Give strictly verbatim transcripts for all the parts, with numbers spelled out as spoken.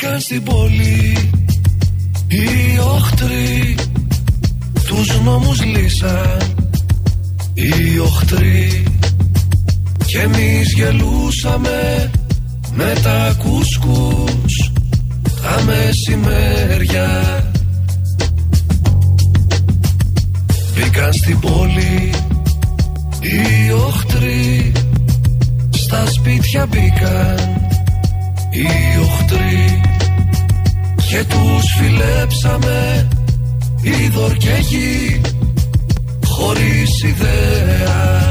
Μπήκαν στην πόλη οι οχτροί, τους νόμους λύσαν οι οχτροί, κι εμείς γελούσαμε με τα κουσκούς τα μεσημέρια. Μπήκαν στην πόλη οι οχτροί, στα σπίτια μπήκαν οι οχτροί, και τους φιλέψαμε είδωρ και γη χωρίς ιδέα.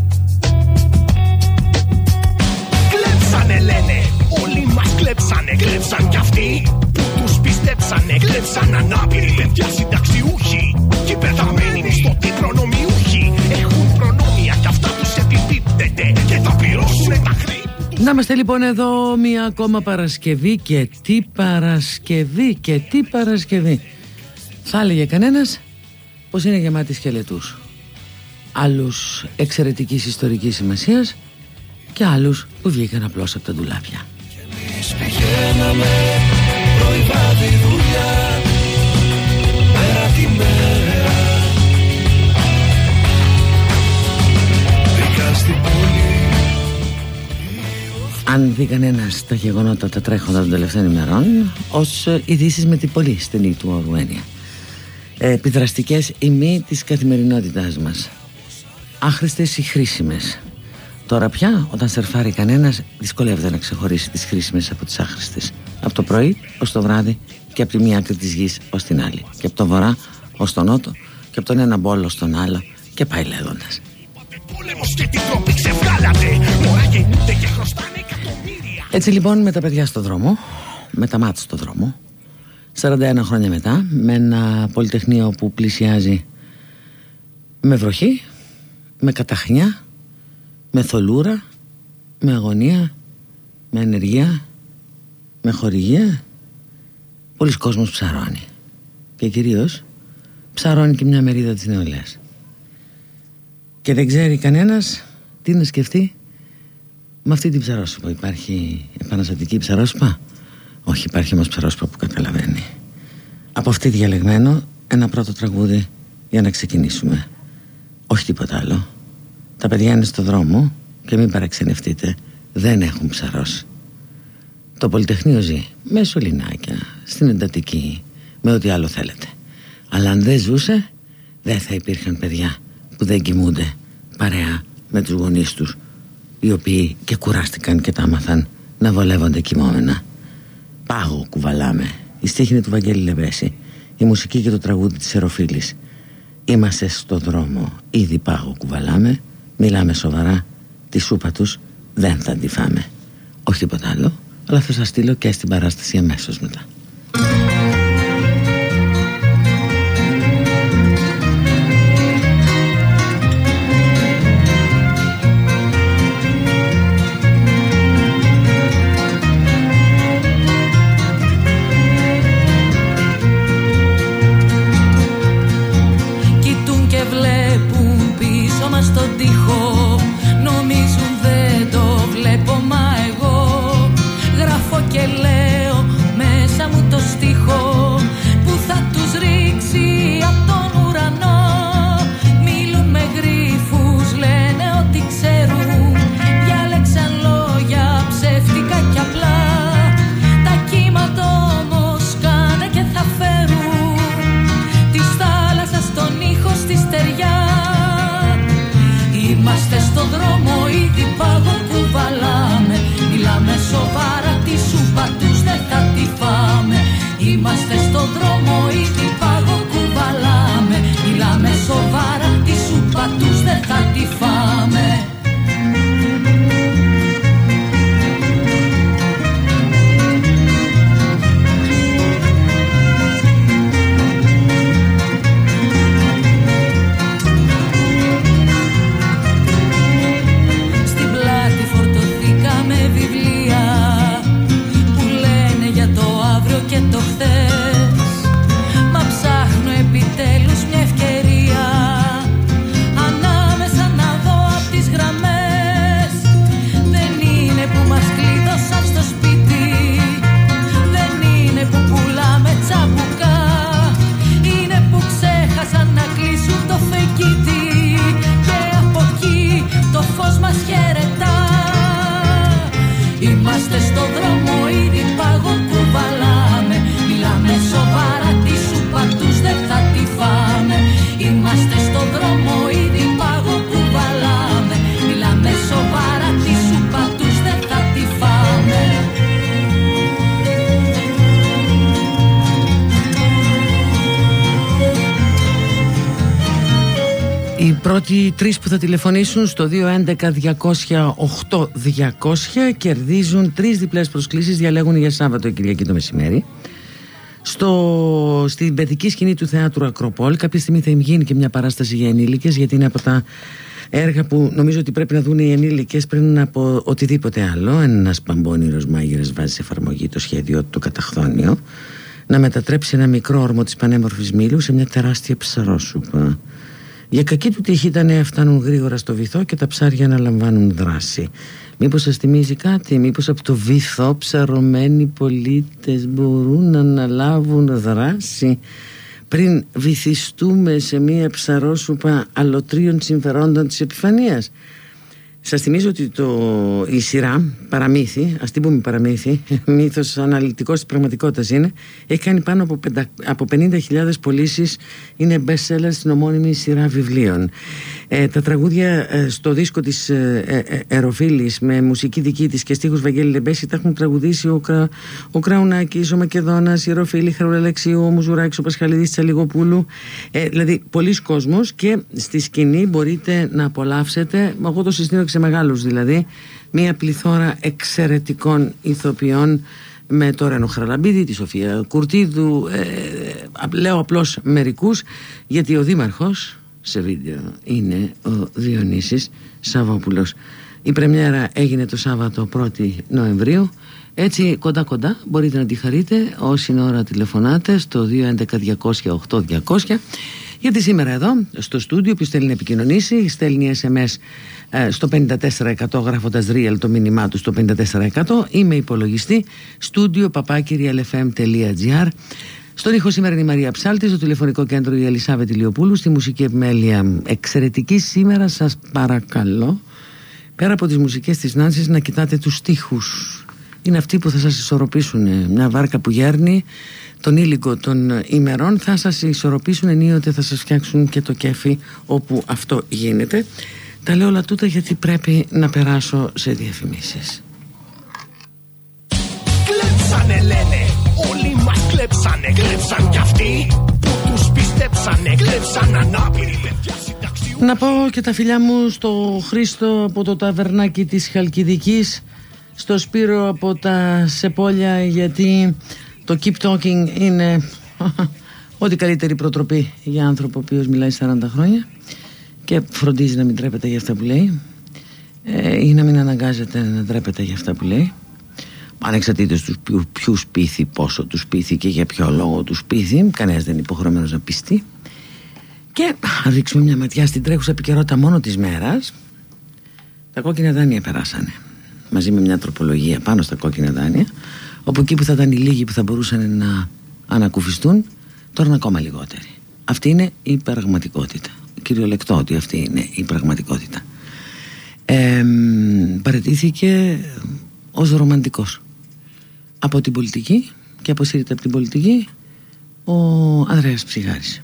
Κλέψανε λένε, όλοι μας κλέψανε. Κλέψαν κι αυτοί που τους πιστέψανε. Κλέψαν ανάπηροι παιδιά συνταξιούχοι, και πεθαμένοι μισθωτοί προνομιούχοι. Έχουν προνόμια κι αυτά τους επιπίπτεται, και θα πληρώσουν τα χρέη. Να είμαστε λοιπόν εδώ μια ακόμα Παρασκευή, και τι Παρασκευή και τι Παρασκευή. Θα έλεγε κανένας πως είναι γεμάτη σκελετούς. Άλλους εξαιρετικής ιστορικής σημασίας και άλλους που βγήκαν απλώς από τα ντουλάπια. Και εμείς πηγαίναμε πρωί βράδυ δουλειά, μέρα τη μέρα. Μπήκαν στην πόλη. Αν δει κανένας τα γεγονότα τα τρέχοντα των τελευταίων ημερών ως ειδήσεις με την πολύ στενή του όρου έννοια, επιδραστικές ή μη της καθημερινότητάς μας, άχρηστες ή χρήσιμες. Τώρα πια όταν σερφάρει κανένας δυσκολεύεται να ξεχωρίσει τις χρήσιμες από τις άχρηστες, από το πρωί ως το βράδυ, και από τη μία άκρη της γης ως την άλλη, και από το βορρά ως τον νότο, και από τον ένα μπόλο στον άλλο, και πάει λέγοντας. Έτσι λοιπόν με τα παιδιά στο δρόμο, με τα μάτια στο δρόμο, σαράντα ένα χρόνια μετά, με ένα πολυτεχνείο που πλησιάζει με βροχή, με καταχνιά, με θολούρα, με αγωνία, με ανεργία, με χορηγία, πολλοί κόσμος ψαρώνει, και κυρίως ψαρώνει και μια μερίδα της νεολαίας, και δεν ξέρει κανένας τι να σκεφτεί με αυτή την ψαρόσυπα. Υπάρχει επαναστατική ψαρόσυπα? Όχι, υπάρχει όμως ψαρόσυπα που καταλαβαίνει. Από αυτή διαλεγμένο ένα πρώτο τραγούδι για να ξεκινήσουμε. Όχι τίποτα άλλο. Τα παιδιά είναι στο δρόμο και μην παραξενευτείτε, δεν έχουν ψαρώσει. Το Πολυτεχνείο ζει με σωληνάκια, στην εντατική, με ό,τι άλλο θέλετε. Αλλά αν δεν ζούσε, δεν θα υπήρχαν παιδιά που δεν κοιμούνται παρέα με τους γονείς τους, οι οποίοι και κουράστηκαν και τα άμαθαν να βολεύονται κοιμόμενα. Πάγο κουβαλάμε. Η στίχη είναι του Βαγγέλη Λεβέση, η μουσική και το τραγούδι της Εροφίλης. Είμαστε στο δρόμο, ήδη πάγο κουβαλάμε, μιλάμε σοβαρά, τη σούπα τους δεν θα τη φάμε. Όχι τίποτα άλλο, αλλά θα σας στείλω και στην παράσταση αμέσως μετά. Στον τοίχο νομίζουν δεν το βλέπω, μα εγώ γράφω και λέω μέσα μου το στίχο που θα τους ρίξει από τον ουρανό. Μιλούν με γρίφους, λένε ότι ξέρουν, διάλεξαν λόγια ψεύτικα κι απλά. Τα κύματα όμως κάνε και θα φέρουν της θάλασσας τον ήχο στη στεριά. Είμαστε στο δρόμο, ήδη πάγο κουβαλάμε, μιλάμε σοβαρά, τη σούπα τους δεν θα τη φάμε. Είμαστε στο δρόμο, ήδη πάγο κουβαλάμε, μιλάμε σοβαρά, τη σούπα τους δεν θα τη φάμε. Και το χθες, μα ψάχνω επιτέλους μια ευκαιρία ανάμεσα να δω απ' τις γραμμές. Δεν είναι που μας κλείδωσαν στο σπίτι, δεν πρώτοι τρεις που θα τηλεφωνήσουν στο δύο έντεκα διακόσια οκτώ διακόσια κερδίζουν τρεις διπλές προσκλήσεις, διαλέγουν για Σάββατο Κυριακή το μεσημέρι στο, στην παιδική σκηνή του Θεάτρου Ακροπόλ. Κάποια στιγμή θα γίνει και μια παράσταση για ενήλικες, γιατί είναι από τα έργα που νομίζω ότι πρέπει να δουν οι ενήλικες πριν από οτιδήποτε άλλο. Ένας παμπώνηρος μάγειρας βάζει σε εφαρμογή το σχέδιο του, το καταχθόνιο, να μετατρέψει ένα μικρό όρμο της πανέμορφης Μήλου σε μια τεράστια ψαρόσουπα. Για κακή του τύχη τα νέα φτάνουν γρήγορα στο βυθό και τα ψάρια αναλαμβάνουν δράση. Μήπως σας θυμίζει κάτι? Μήπως από το βυθό ψαρωμένοι πολίτες μπορούν να αναλάβουν δράση πριν βυθιστούμε σε μια ψαρόσουπα αλωτρίων συμφερόντων της επιφανείας? Σας θυμίζω ότι το, η σειρά παραμύθι, ας την πούμε παραμύθι, μύθος αναλυτικός της πραγματικότητας είναι, έχει κάνει πάνω από, πεντα, από πενήντα χιλιάδες πωλήσεις, είναι best seller στην ομώνυμη σειρά βιβλίων. Ε, τα τραγούδια ε, στο δίσκο της ε, ε, Εροφίλης με μουσική δική της και στίχους Βαγγέλη Λεμπέση τα έχουν τραγουδήσει ο, Κρα, ο Κραουνάκης, ο Μακεδόνας, η Εροφίλη, Χαρουλαλεξίου, ο Μουζουράκης, ο Πασχαλίδης, Τσαλιγοπούλου, ε, δηλαδή πολλοί κόσμος, και στη σκηνή μπορείτε να απολαύσετε, εγώ το συστήνω σε μεγάλους δηλαδή, μια πληθώρα εξαιρετικών ηθοποιών με το Ρένο Χαραλαμπίδη, τη Σοφία Κουρτίδου, ε, λέω απλώς μερικούς, γιατί ο δήμαρχος σε βίντεο είναι ο Διονύσης Σαββόπουλος. Η πρεμιέρα έγινε το Σάββατο πρώτη Νοεμβρίου. Έτσι κοντά κοντά μπορείτε να τη χαρείτε όση ώρα τηλεφωνάτε στο δύο έντεκα διακόσια οκτώ διακόσια. Γιατί σήμερα εδώ στο στούντιο που στέλνει να επικοινωνήσει, στέλνει ες εμ ες ε, στο πενήντα τέσσερα εκατό γράφοντας real το μήνυμά του στο πενήντα τέσσερα εκατό ή με υπολογιστή στούντιο παπάκι real εφ εμ τελεία τζι άρ. Στον ήχο σήμερα είναι η Μαρία Ψάλτη, στο τηλεφωνικό κέντρο η Ελισάβετ Ηλιοπούλου, στη μουσική επιμέλεια εξαιρετική σήμερα. Σας παρακαλώ, πέρα από τις μουσικές της Νάνσης, να κοιτάτε τους στίχους. Είναι αυτοί που θα σας ισορροπήσουν. Μια βάρκα που γέρνει τον ήλικο των ημερών θα σας ισορροπήσουν, ενίοτε θα σας φτιάξουν και το κέφι όπου αυτό γίνεται. Τα λέω όλα τούτα γιατί πρέπει να περάσω σε διαφημίσεις. Κλέψανε λένε, όλοι μας κλέψανε, κλέψαν κι αυτοί που τους πιστέψανε, κλέψαν ανάπηροι παιδιά συνταξιού. Να πω και τα φιλιά μου στο Χρήστο από το ταβερνάκι της Χαλκιδικής, στο Σπύρο από τα Σεπόλια, γιατί το Keep Talking είναι ό,τι καλύτερη προτροπή για άνθρωπο ο οποίος μιλάει σαράντα χρόνια και φροντίζει να μην τρέπεται για αυτά που λέει, ε, ή να μην αναγκάζεται να τρέπεται για αυτά που λέει, ανεξαρτήτως του ποιου, ποιους πείθει, πόσο τους πείθει και για ποιο λόγο τους πείθει. Κανένας δεν είναι υποχρεωμένος να πιστεί. Και αν ρίξουμε μια ματιά στην τρέχουσα επικαιρότητα μόνο της μέρας, τα κόκκινα δάνεια περάσανε μαζί με μια τροπολογία πάνω στα κόκκινα δάνεια, όπου εκεί που θα ήταν οι λίγοι που θα μπορούσαν να ανακουφιστούν, τώρα είναι ακόμα λιγότεροι. Αυτή είναι η πραγματικότητα. Κυριολεκτό ότι αυτή είναι η πραγματικότητα. Ε, παραιτήθηκε ως ρομαντικός από την πολιτική και αποσύρεται από την πολιτική ο Ανδρέας Ψιγάρης.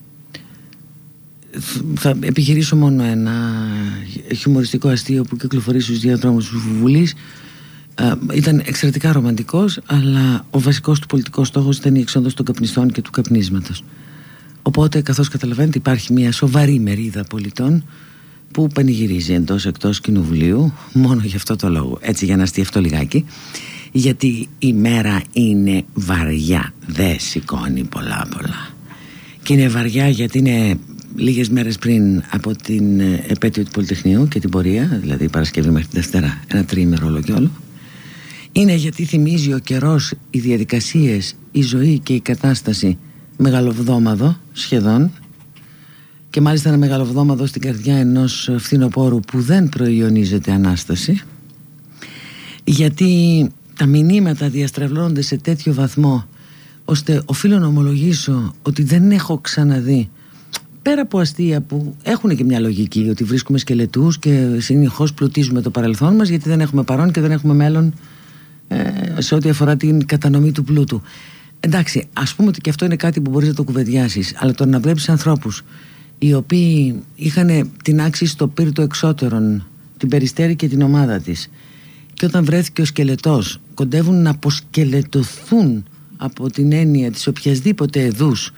Θα επιχειρήσω μόνο ένα χιουμοριστικό αστείο που κυκλοφορεί στους διαδρόμους της Βουλής. Ήταν εξαιρετικά ρομαντικός, αλλά ο βασικός του πολιτικός στόχος ήταν η εξόδος των καπνιστών και του καπνίσματος. Οπότε, καθώς καταλαβαίνετε, υπάρχει μια σοβαρή μερίδα πολιτών που πανηγυρίζει εντός εκτός κοινοβουλίου μόνο για αυτό το λόγο. Έτσι, για να αστιευτώ λιγάκι, γιατί η μέρα είναι βαριά, δεν σηκώνει πολλά πολλά. Και είναι βαριά γιατί είναι λίγες μέρες πριν από την επέτειο του Πολυτεχνείου και την πορεία, δηλαδή Παρασκευή μέχρι τη Δευτέρα, ένα τριήμερο όλο και όλο. Είναι γιατί θυμίζει ο καιρός, οι διαδικασίες, η ζωή και η κατάσταση μεγαλοβδόμαδο σχεδόν, και μάλιστα ένα μεγαλοβδόμαδο στην καρδιά ενός φθινοπόρου που δεν προϊονίζεται Ανάσταση, γιατί τα μηνύματα διαστρεβλώνονται σε τέτοιο βαθμό ώστε οφείλω να ομολογήσω ότι δεν έχω ξαναδεί, πέρα από αστεία που έχουν και μια λογική, ότι βρίσκουμε σκελετούς και συνεχώς πλουτίζουμε το παρελθόν μας γιατί δεν έχουμε παρόν και δεν έχουμε μέλλον ε, σε ό,τι αφορά την κατανομή του πλούτου. Εντάξει, ας πούμε ότι και αυτό είναι κάτι που μπορείς να το κουβεντιάσεις, αλλά το να βλέπεις ανθρώπους οι οποίοι είχαν την άξη στο πύρτο εξώτερον, την Περιστέρη και την ομάδα της, και όταν βρέθηκε ο σκελετός κοντεύουν να αποσκελετωθούν από την έννοια της οποιασδήποτε εδούς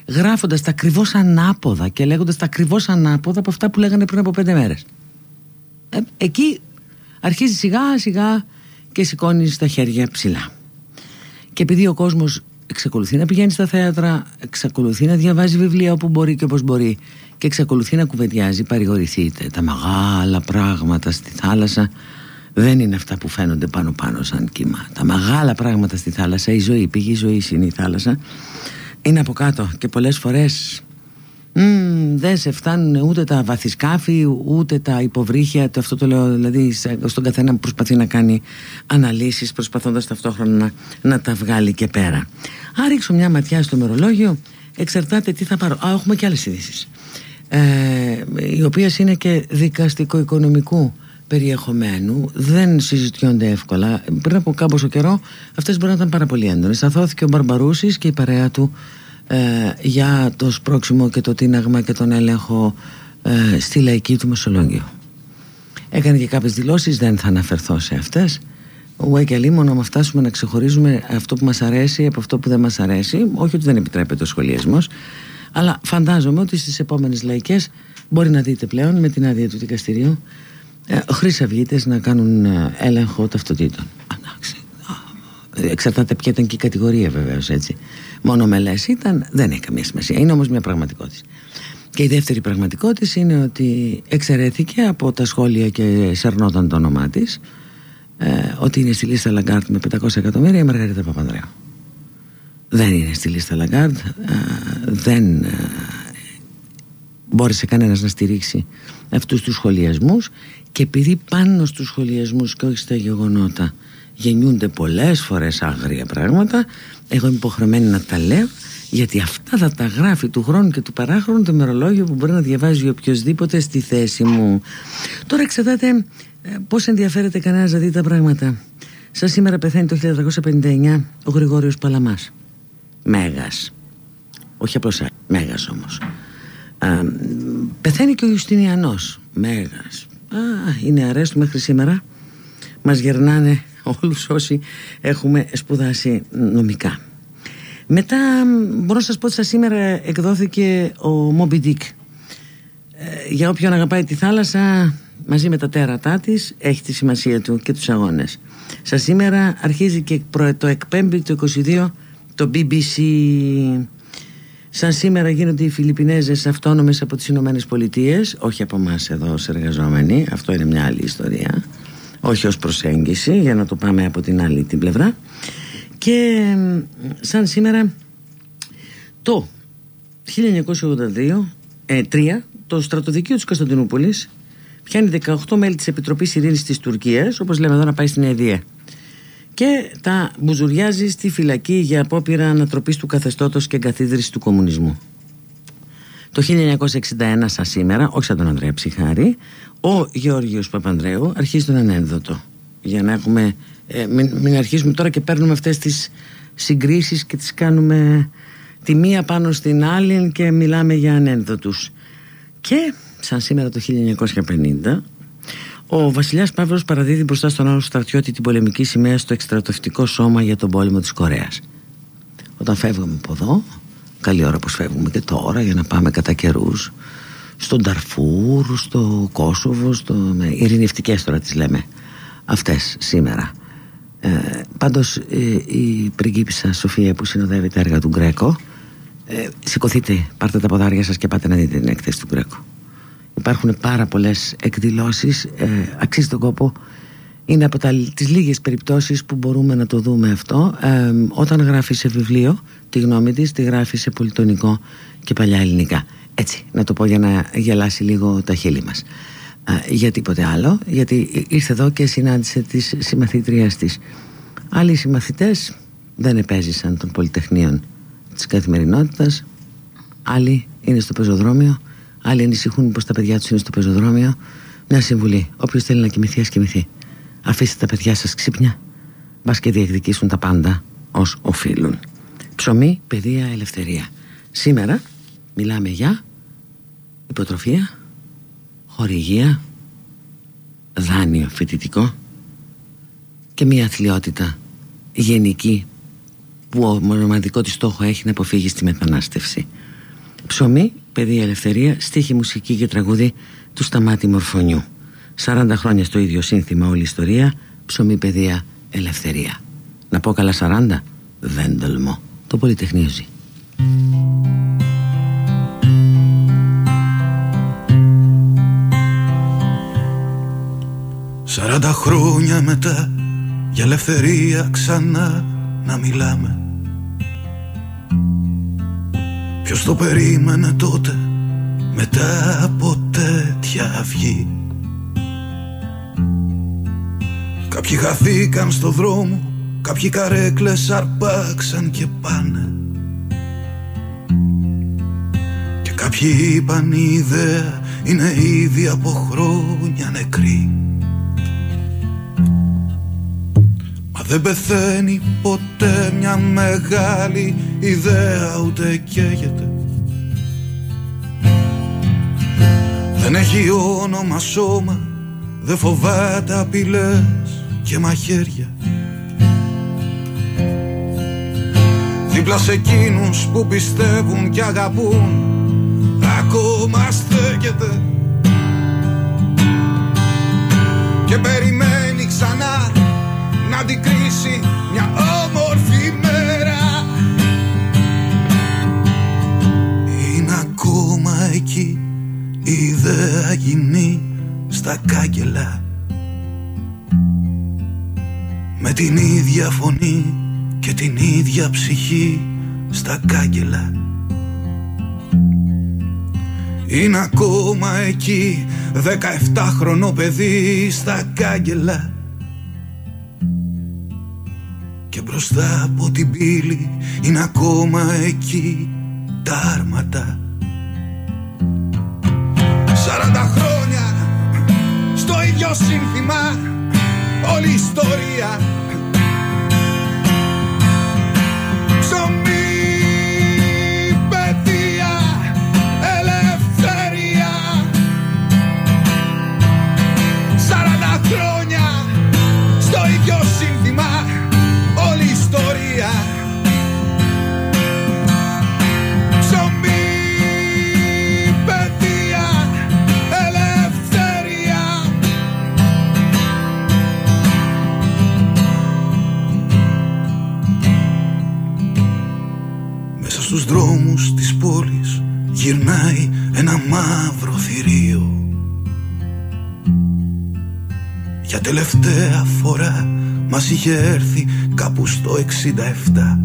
γράφοντας τα ακριβώς ανάποδα και λέγοντας τα ακριβώς ανάποδα από αυτά που λέγανε πριν από πέντε μέρες. Ε, εκεί αρχίζει σιγά σιγά και σηκώνεις τα χέρια ψηλά. Και επειδή ο κόσμος εξακολουθεί να πηγαίνει στα θέατρα, εξακολουθεί να διαβάζει βιβλία όπου μπορεί και όπως μπορεί και εξακολουθεί να κουβεντιάζει, παρηγορηθείτε, τα μεγάλα πράγματα στη θάλασσα δεν είναι αυτά που φαίνονται πάνω πάνω σαν κύμα. Τα μεγάλα πράγματα στη θάλασσα, η ζωή, η πηγή ζωής είναι η θάλασσα, είναι από κάτω και πολλές φορές μ, δεν σε φτάνουν ούτε τα βαθισκάφη ούτε τα υποβρύχια. Αυτό το λέω δηλαδή στον καθένα που προσπαθεί να κάνει αναλύσεις, προσπαθώντας ταυτόχρονα να, να τα βγάλει και πέρα. Αν ρίξω μια ματιά στο ημερολόγιο, εξαρτάται τι θα πάρω. Α, έχουμε και άλλες ειδήσεις, ε, οι οποίες είναι και δικαστικο-οικονομικού περιεχομένου, δεν συζητιόνται εύκολα. Πριν από κάμποσο καιρό αυτές μπορεί να ήταν πάρα πολύ έντονες. Αθώθηκε ο Μπαρμπαρούσης και η παρέα του ε, για το σπρώξιμο και το τίναγμα και τον έλεγχο ε, στη λαϊκή του Μεσολόγγιο. Έκανε και κάποιες δηλώσεις, δεν θα αναφερθώ σε αυτές. Ουέ και αλίμονο να φτάσουμε να ξεχωρίζουμε αυτό που μας αρέσει από αυτό που δεν μας αρέσει. Όχι ότι δεν επιτρέπεται ο σχολιασμός, αλλά φαντάζομαι ότι στις επόμενες λαϊκές μπορεί να δείτε πλέον με την άδεια του δικαστηρίου ε, χρυσαυγίτες να κάνουν ε, έλεγχο ταυτοτήτων. Εξαρτάται ποια ήταν και η κατηγορία, βεβαίως, έτσι. Μόνο μελές ήταν, δεν έχει καμία σημασία. Είναι όμως μια πραγματικότητα. Και η δεύτερη πραγματικότητα είναι ότι εξαιρέθηκε από τα σχόλια και σερνόταν το όνομά της ε, ότι είναι στη λίστα Λαγκάρντ με πεντακόσια εκατομμύρια η Μαργαρίτα Παπανδρέου. Δεν είναι στη λίστα Λαγκάρντ, ε, δεν ε, μπόρεσε κανένας να στηρίξει αυτούς τους σχολιασμούς, και επειδή πάνω στους σχολιασμούς και όχι στα γεγονότα γεννιούνται πολλές φορές άγρια πράγματα, εγώ είμαι υποχρεωμένη να τα λέω, γιατί αυτά θα τα γράφει του χρόνου και του παράχρονου το ημερολόγιο που μπορεί να διαβάζει οποιοσδήποτε στη θέση μου. Τώρα εξαρτάται πώς ενδιαφέρεται κανένας να δει τα πράγματα. Σαν σήμερα πεθαίνει το χίλια τετρακόσια πενήντα εννιά ο Γρηγόριος Παλαμάς. Μέγας. Όχι απλώς μέγας όμως. Α, πεθαίνει και ο Ιουστινιανός. Μέγας. Α, οι νεαρές του μέχρι σήμερα μας γερνάνε όλους όσοι έχουμε σπουδάσει νομικά. Μετά μπορώ να σας πω ότι σας σήμερα εκδόθηκε ο Moby Dick. Ε, για όποιον αγαπάει τη θάλασσα μαζί με τα τέρατά της, έχει τη σημασία του και τους αγώνες. Σας σήμερα αρχίζει και το εκπέμπει το είκοσι δύο το μπι μπι σι. Σαν σήμερα γίνονται οι Φιλιππινέζες αυτόνομες από τις Ηνωμένες Πολιτείες, όχι από εμάς εδώ ως εργαζόμενοι, αυτό είναι μια άλλη ιστορία, όχι ως προσέγγιση, για να το πάμε από την άλλη την πλευρά. Και σαν σήμερα το χίλια εννιακόσια ογδόντα δύο, ε, τρία, το στρατοδικείο της Κωνσταντινούπολης πιάνει δεκαοκτώ μέλη της Επιτροπής Ειρήνης της Τουρκίας, όπως λέμε εδώ, να πάει στην ΕΔΙΕ, και τα μπουζουριάζει στη φυλακή για απόπειρα ανατροπής του καθεστώτος και εγκαθίδρυσης του κομμουνισμού. Το χίλια εννιακόσια εξήντα ένα σαν σήμερα, όχι σαν τον Ανδρέα Ψυχάρη, ο Γεώργιος Παπανδρέου αρχίζει τον ανένδοτο. Για να έχουμε, ε, μην, μην αρχίσουμε τώρα και παίρνουμε αυτές τις συγκρίσεις και τις κάνουμε τη μία πάνω στην άλλη και μιλάμε για ανένδοτους. Και σαν σήμερα το χίλια εννιακόσια πενήντα ο βασιλιάς Παύλος παραδίδει μπροστά στον άλλο στρατιώτη την πολεμική σημαία στο εκστρατευτικό σώμα για τον πόλεμο της Κορέας. Όταν φεύγαμε από εδώ, καλή ώρα πως φεύγουμε και τώρα για να πάμε κατά καιρούς στον Νταρφούρ, στο Κόσοβο, στο... ειρηνευτικές τώρα τις λέμε αυτές σήμερα. Ε, πάντως ε, η πριγκίπισσα Σοφία που συνοδεύει τα έργα του Γκρέκο, ε, σηκωθείτε, πάρτε τα ποδάρια σας και πάτε να δείτε την έκθεση του Γκρέκο. Υπάρχουν πάρα πολλές εκδηλώσεις, ε, αξίζει τον κόπο. Είναι από τα, τις λίγες περιπτώσεις που μπορούμε να το δούμε αυτό. ε, Όταν γράφει σε βιβλίο τη γνώμη της, τη γράφει σε πολυτονικό και παλιά ελληνικά. Έτσι, να το πω για να γελάσει λίγο τα χείλη μας. ε, Για τίποτε άλλο, γιατί ήρθε εδώ και συνάντησε τις συμμαθήτριές της. Άλλοι συμμαθητές δεν επέζησαν των πολυτεχνείων της καθημερινότητας. Άλλοι είναι στο πεζοδρόμιο. Άλλοι ανησυχούν πως τα παιδιά τους είναι στο πεζοδρόμιο. Μια συμβουλή: όποιος θέλει να κοιμηθεί, ας κοιμηθεί. Αφήστε τα παιδιά σας ξύπνια, μπας και διεκδικήσουν τα πάντα ως οφείλουν. Ψωμί, παιδεία, ελευθερία. Σήμερα μιλάμε για υποτροφία, χορηγία, δάνειο φοιτητικό και μια αθλιότητα γενική που ο μοναδικό της στόχο έχει να αποφύγει στη μετανάστευση. Ψωμί, παιδεία, ελευθερία, στίχη, μουσική και τραγούδι του Σταμάτη Μορφωνιού. σαράντα χρόνια στο ίδιο σύνθημα όλη η ιστορία. Ψωμί, παιδεία, ελευθερία. Να πω καλά σαράντα? Δεν τολμώ. Το Πολυτεχνείο ζει. Σαράντα χρόνια μετά για ελευθερία ξανά να μιλάμε. Ποιος το περίμενε τότε μετά από τέτοια αυγή? Κάποιοι χαθήκαν στο δρόμο, κάποιοι καρέκλες αρπάξαν και πάνε. Και κάποιοι είπαν η ιδέα είναι ήδη από χρόνια νεκρή. Μα δεν πεθαίνει ποτέ μια μεγάλη ιδέα, ούτε καίγεται. Δεν έχει όνομα σώμα, δεν φοβάται απειλές και μαχαίρια. Δίπλα σε εκείνους που πιστεύουν και αγαπούν ακόμα στέκεται και περιμένει ξανά να αντικρίσει μια όμορφη μέρα. Είναι ακόμα εκεί η ιδέα γυμνή στα κάγκελα, με την ίδια φωνή και την ίδια ψυχή στα κάγκελα. Είναι ακόμα εκεί δεκαεφτάχρονο παιδί στα κάγκελα, και μπροστά από την πύλη είναι ακόμα εκεί τα άρματα. Σαράντα χρόνια στο ίδιο σύνθημα όλη η ιστορία. Ψωμί, παιδεία, ελευθερία. Σαράντα χρόνια στο ίδιο σύνθημα όλη η ιστορία. Ψωμί, παιδεία, ελευθερία. Μέσα στους δρόμους της πόλης γυρνάει ένα μαύρο θηρίο. Για τελευταία φορά μας είχε έρθει κάπου στο εξήντα επτά.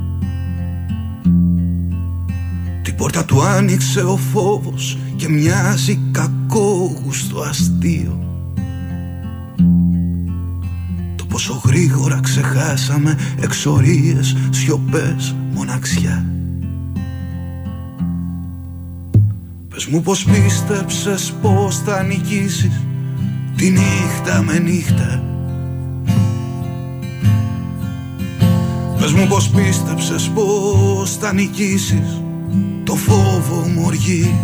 Την πόρτα του άνοιξε ο φόβος και μοιάζει κακόγουστο αστείο. Το πόσο γρήγορα ξεχάσαμε εξορίες, σιωπές, μοναξιά. Πες μου πως πίστεψες πως θα νικήσεις τη νύχτα με νύχτα. Πες μου πως πίστεψες πως θα νικήσεις το φόβο μου οργή.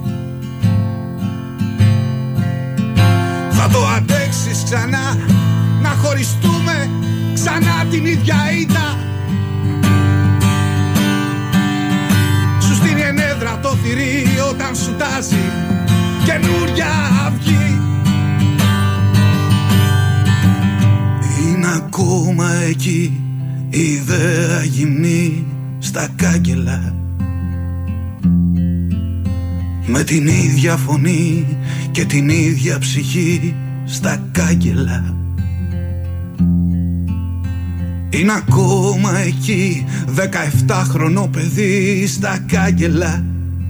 Θα το αντέξεις ξανά να χωριστούμε ξανά την ίδια ήττα. Σου στείνει ενέδρα το θηρί όταν σου τάζει καινούρια αυγή. Είναι ακόμα εκεί η ιδέα γυμνή στα κάγκελα, με την ίδια φωνή και την ίδια ψυχή στα κάγκελα. Είναι ακόμα εκεί δεκαεφτάχρονο παιδί στα κάγκελα.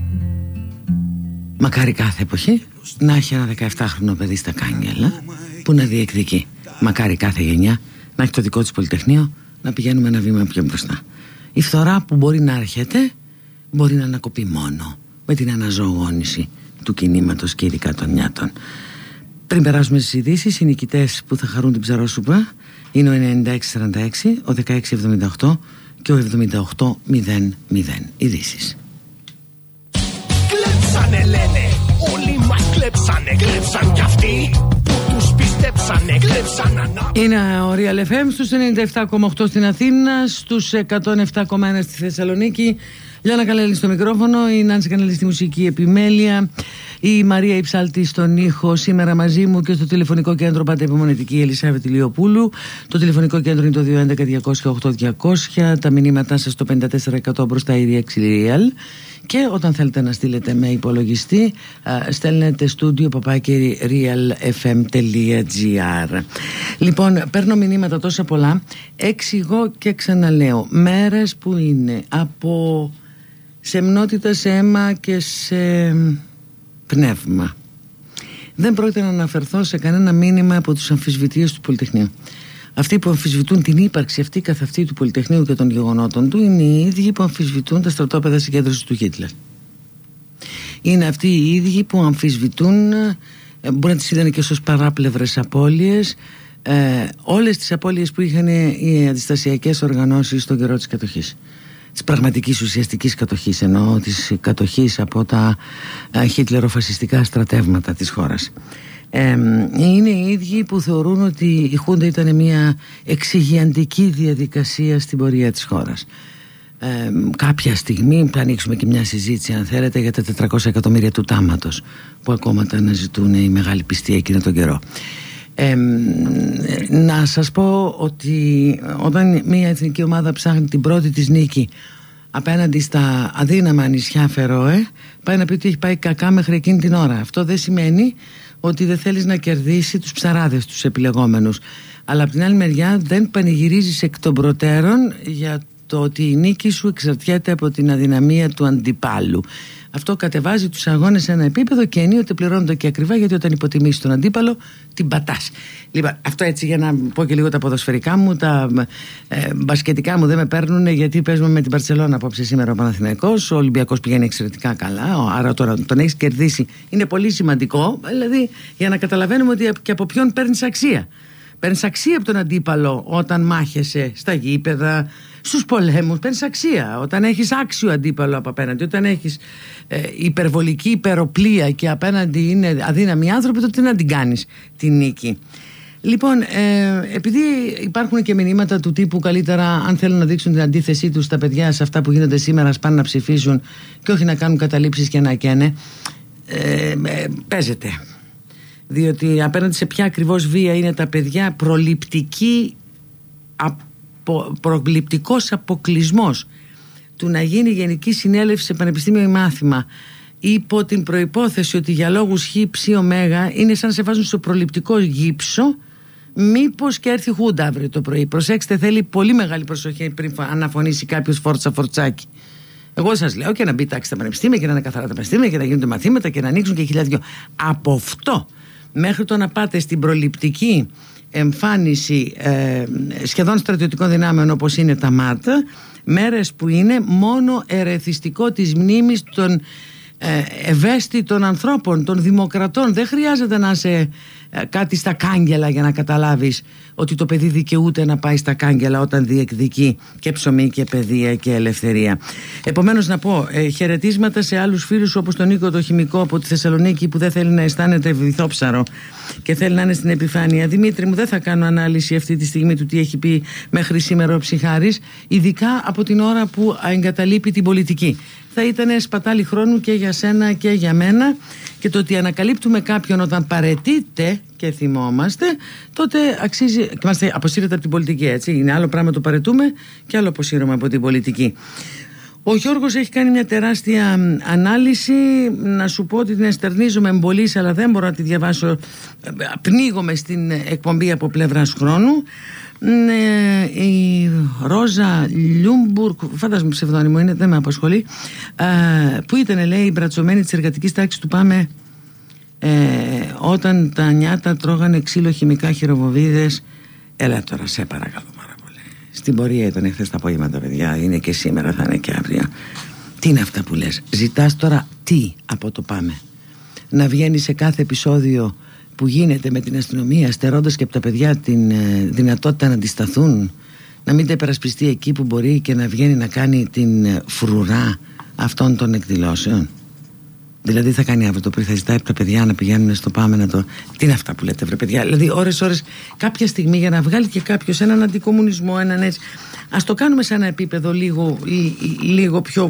Μακάρι κάθε εποχή να έχει ένα δεκαεφτάχρονο παιδί στα κάγκελα που να διεκδικεί. Μακάρι κάθε γενιά να έχει το δικό της Πολυτεχνείο, να πηγαίνουμε ένα βήμα πιο μπροστά. Η φθορά που μπορεί να έρχεται μπορεί να ανακοπεί μόνο με την αναζωογόνηση του κινήματος και ειδικά των νιάτων. Πριν περάσουμε στις ειδήσεις, οι νικητές που θα χαρούν την ψαρόσουπα είναι ο ενενήντα έξι σαράντα έξι, ο δεκαέξι εβδομήντα οκτώ και ο εβδομήντα οκτώ μηδέν μηδέν. Ειδήσεις. Κλέψανε λένε, όλοι μας κλέψανε, κλέψαν κι αυτοί που τους πιστέψανε, κλέψαν ανάπτυξη. Είναι ο Real εφ εμ στους ενενήντα επτά κόμμα οκτώ στην Αθήνα, στους εκατόν επτά κόμμα ένα στη Θεσσαλονίκη. Λιάννα Καλέλη στο μικρόφωνο, η Νάνση Κανέλη στη μουσική επιμέλεια, η Μαρία Υψάλτη στον ήχο. Σήμερα μαζί μου και στο τηλεφωνικό κέντρο πάντα υπομονετική Ελισάβετ Ηλιοπούλου. Το τηλεφωνικό κέντρο είναι το δύο έντεκα διακόσια οκτώ διακόσια. Τα μηνύματά σας στο πενήντα τέσσερα εκατό μπροστά η Real. Και όταν θέλετε να στείλετε με υπολογιστή, στέλνετε στούντιο παπάκι realfm.gr. Λοιπόν, παίρνω μηνύματα τόσα πολλά. Εξηγώ και ξαναλέω. Μέρες που είναι από σεμνότητα σε αίμα και σε πνεύμα. Δεν πρόκειται να αναφερθώ σε κανένα μήνυμα από τους αμφισβητείες του Πολυτεχνείου. Αυτοί που αμφισβητούν την ύπαρξη αυτή καθ' αυτή του Πολυτεχνείου και των γεγονότων του είναι οι ίδιοι που αμφισβητούν τα στρατόπεδα συγκέντρωσης του Χίτλερ. Είναι αυτοί οι ίδιοι που αμφισβητούν, μπορεί να τις είδανε και ως παράπλευρες απώλειες, ε, όλες τις απώλειες που είχαν οι αντιστασιακές οργανώσεις στον καιρό της κατοχής. Της πραγματικής ουσιαστικής κατοχής, εννοώ της κατοχής από τα ε, χιτλεροφασιστικά στρατεύματα της χώρας. Ε, είναι οι ίδιοι που θεωρούν ότι η Χούντα ήταν μια εξυγιαντική διαδικασία στην πορεία της χώρας. Ε, κάποια στιγμή θα ανοίξουμε και μια συζήτηση, αν θέλετε, για τα τετρακόσια εκατομμύρια του τάματος που ακόμα τα αναζητούν οι μεγάλοι πιστοί εκείνο τον καιρό. Ε, να σας πω ότι όταν μια εθνική ομάδα ψάχνει την πρώτη της νίκη απέναντι στα αδύναμα νησιά Φερόε, πάει να πει ότι έχει πάει κακά μέχρι εκείνη την ώρα. Αυτό δεν σημαίνει ότι δεν θέλεις να κερδίσει τους ψαράδες, τους επιλεγόμενους. Αλλά από την άλλη μεριά δεν πανηγυρίζεις εκ των προτέρων για το ότι η νίκη σου εξαρτιέται από την αδυναμία του αντιπάλου. Αυτό κατεβάζει τους αγώνες σε ένα επίπεδο και ενίοτε πληρώνονται και ακριβά, γιατί όταν υποτιμήσεις τον αντίπαλο την πατάς. Λοιπόν, αυτό έτσι για να πω και λίγο τα ποδοσφαιρικά μου. Τα ε, μπασκετικά μου δεν με παίρνουν, γιατί παίζουμε με την Μπαρσελόνα απόψε σήμερα ο Παναθηναϊκός. Ο Ολυμπιακός πηγαίνει εξαιρετικά καλά. Άρα τώρα τον έχεις κερδίσει είναι πολύ σημαντικό. Δηλαδή για να καταλαβαίνουμε ότι και από ποιον παίρνεις αξία. Παίρνεις αξία από τον αντίπαλο όταν μάχεσαι στα γήπεδα, στους πολέμους. Παίρνεις αξία όταν έχεις άξιο αντίπαλο από απέναντι. Όταν έχεις ε, υπερβολική υπεροπλία και απέναντι είναι αδύναμοι άνθρωποι, τότε να την κάνεις τη νίκη. Λοιπόν, ε, επειδή υπάρχουν και μηνύματα του τύπου καλύτερα, αν θέλουν να δείξουν την αντίθεσή τους στα παιδιά σε αυτά που γίνονται σήμερα, ας πάνε να ψηφίσουν και όχι να κάνουν καταλήψεις και να καίνε, ε, ε, παίζεται. Διότι απέναντι σε ποια ακριβώς βία είναι τα παιδιά, προληπτική απο, προληπτικός αποκλεισμός του να γίνει γενική συνέλευση σε πανεπιστήμιο ή μάθημα υπό την προϋπόθεση ότι για λόγους χ, ψ, ω, είναι σαν να σε βάζουν στο προληπτικό γύψο, μήπως και έρθει Χούντα αύριο το πρωί. Προσέξτε, θέλει πολύ μεγάλη προσοχή πριν αναφωνήσει κάποιος φόρτσα φορτσάκι. Εγώ σας λέω και να μπει τάξη στα πανεπιστήμια και να είναι καθαρά τα πανεπιστήμια και να γίνονται μαθήματα και να ανοίξουν και χιλιάδες δυο. Από αυτό μέχρι το να πάτε στην προληπτική εμφάνιση ε, σχεδόν στρατιωτικών δυνάμεων όπως είναι τα ΜΑΤ, μέρες που είναι μόνο ερεθιστικό της μνήμης των ε, ευαίσθητων ανθρώπων, των δημοκρατών. Δεν χρειάζεται να είσαι ε, κάτι στα κάγκελα για να καταλάβεις ότι το παιδί δικαιούται να πάει στα κάγκελα όταν διεκδικεί και ψωμί και παιδεία και ελευθερία. Επομένως να πω ε, χαιρετίσματα σε άλλους φίλους όπως τον Νίκο το χημικό από τη Θεσσαλονίκη, που δεν θέλει να αισθάνεται βυθόψαρο και θέλει να είναι στην επιφάνεια. Δημήτρη μου, δεν θα κάνω ανάλυση αυτή τη στιγμή του τι έχει πει μέχρι σήμερα ο Ψυχάρης, ειδικά από την ώρα που εγκαταλείπει την πολιτική. Θα ήταν σπατάλη χρόνου και για σένα και για μένα, και το ότι ανακαλύπτουμε κάποιον όταν παραιτείται και θυμόμαστε, τότε αξίζει. Και είμαστε αποσύρεται από την πολιτική, έτσι. Είναι άλλο πράγμα το παραιτούμε και άλλο αποσύρωμα από την πολιτική. Ο Γιώργος έχει κάνει μια τεράστια ανάλυση. Να σου πω ότι την εστερνίζομαι εμπολής, αλλά δεν μπορώ να τη διαβάσω. Πνίγομαι στην εκπομπή από πλευράς χρόνου. Ναι, η Ρόζα Λιούμπουργκ, φαντάζομαι ψευδόνυμο είναι, δεν με απασχολεί, ε, που ήταν, λέει, η μπρατσωμένη της εργατικής τάξης του ΠΑΜΕ ε, όταν τα νιάτα τρώγανε ξύλο, χημικά, χειροβοβίδες. Έλα τώρα, σε παρακαλώ πάρα πολύ. Στην πορεία ήταν χθες τα απόγευματα, παιδιά, είναι και σήμερα, θα είναι και αύριο. Τι είναι αυτά που λες? Ζητάς τώρα τι από το ΠΑΜΕ? Να βγαίνει σε κάθε επεισόδιο που γίνεται με την αστυνομία, στερώντας και από τα παιδιά την ε, δυνατότητα να αντισταθούν, να μην τα υπερασπιστεί εκεί που μπορεί και να βγαίνει να κάνει την ε, φρουρά αυτών των εκδηλώσεων? Δηλαδή θα κάνει αύριο το πρωί, θα ζητάει από τα παιδιά να πηγαίνουν στο ΠΑΜΕ να το... Τι είναι αυτά που λέτε, βρε παιδιά? Δηλαδή ώρες ώρες κάποια στιγμή για να βγάλει και κάποιος έναν αντικομουνισμό, έναν έτσι, ας το κάνουμε σε ένα επίπεδο λίγο, λί, λίγο πιο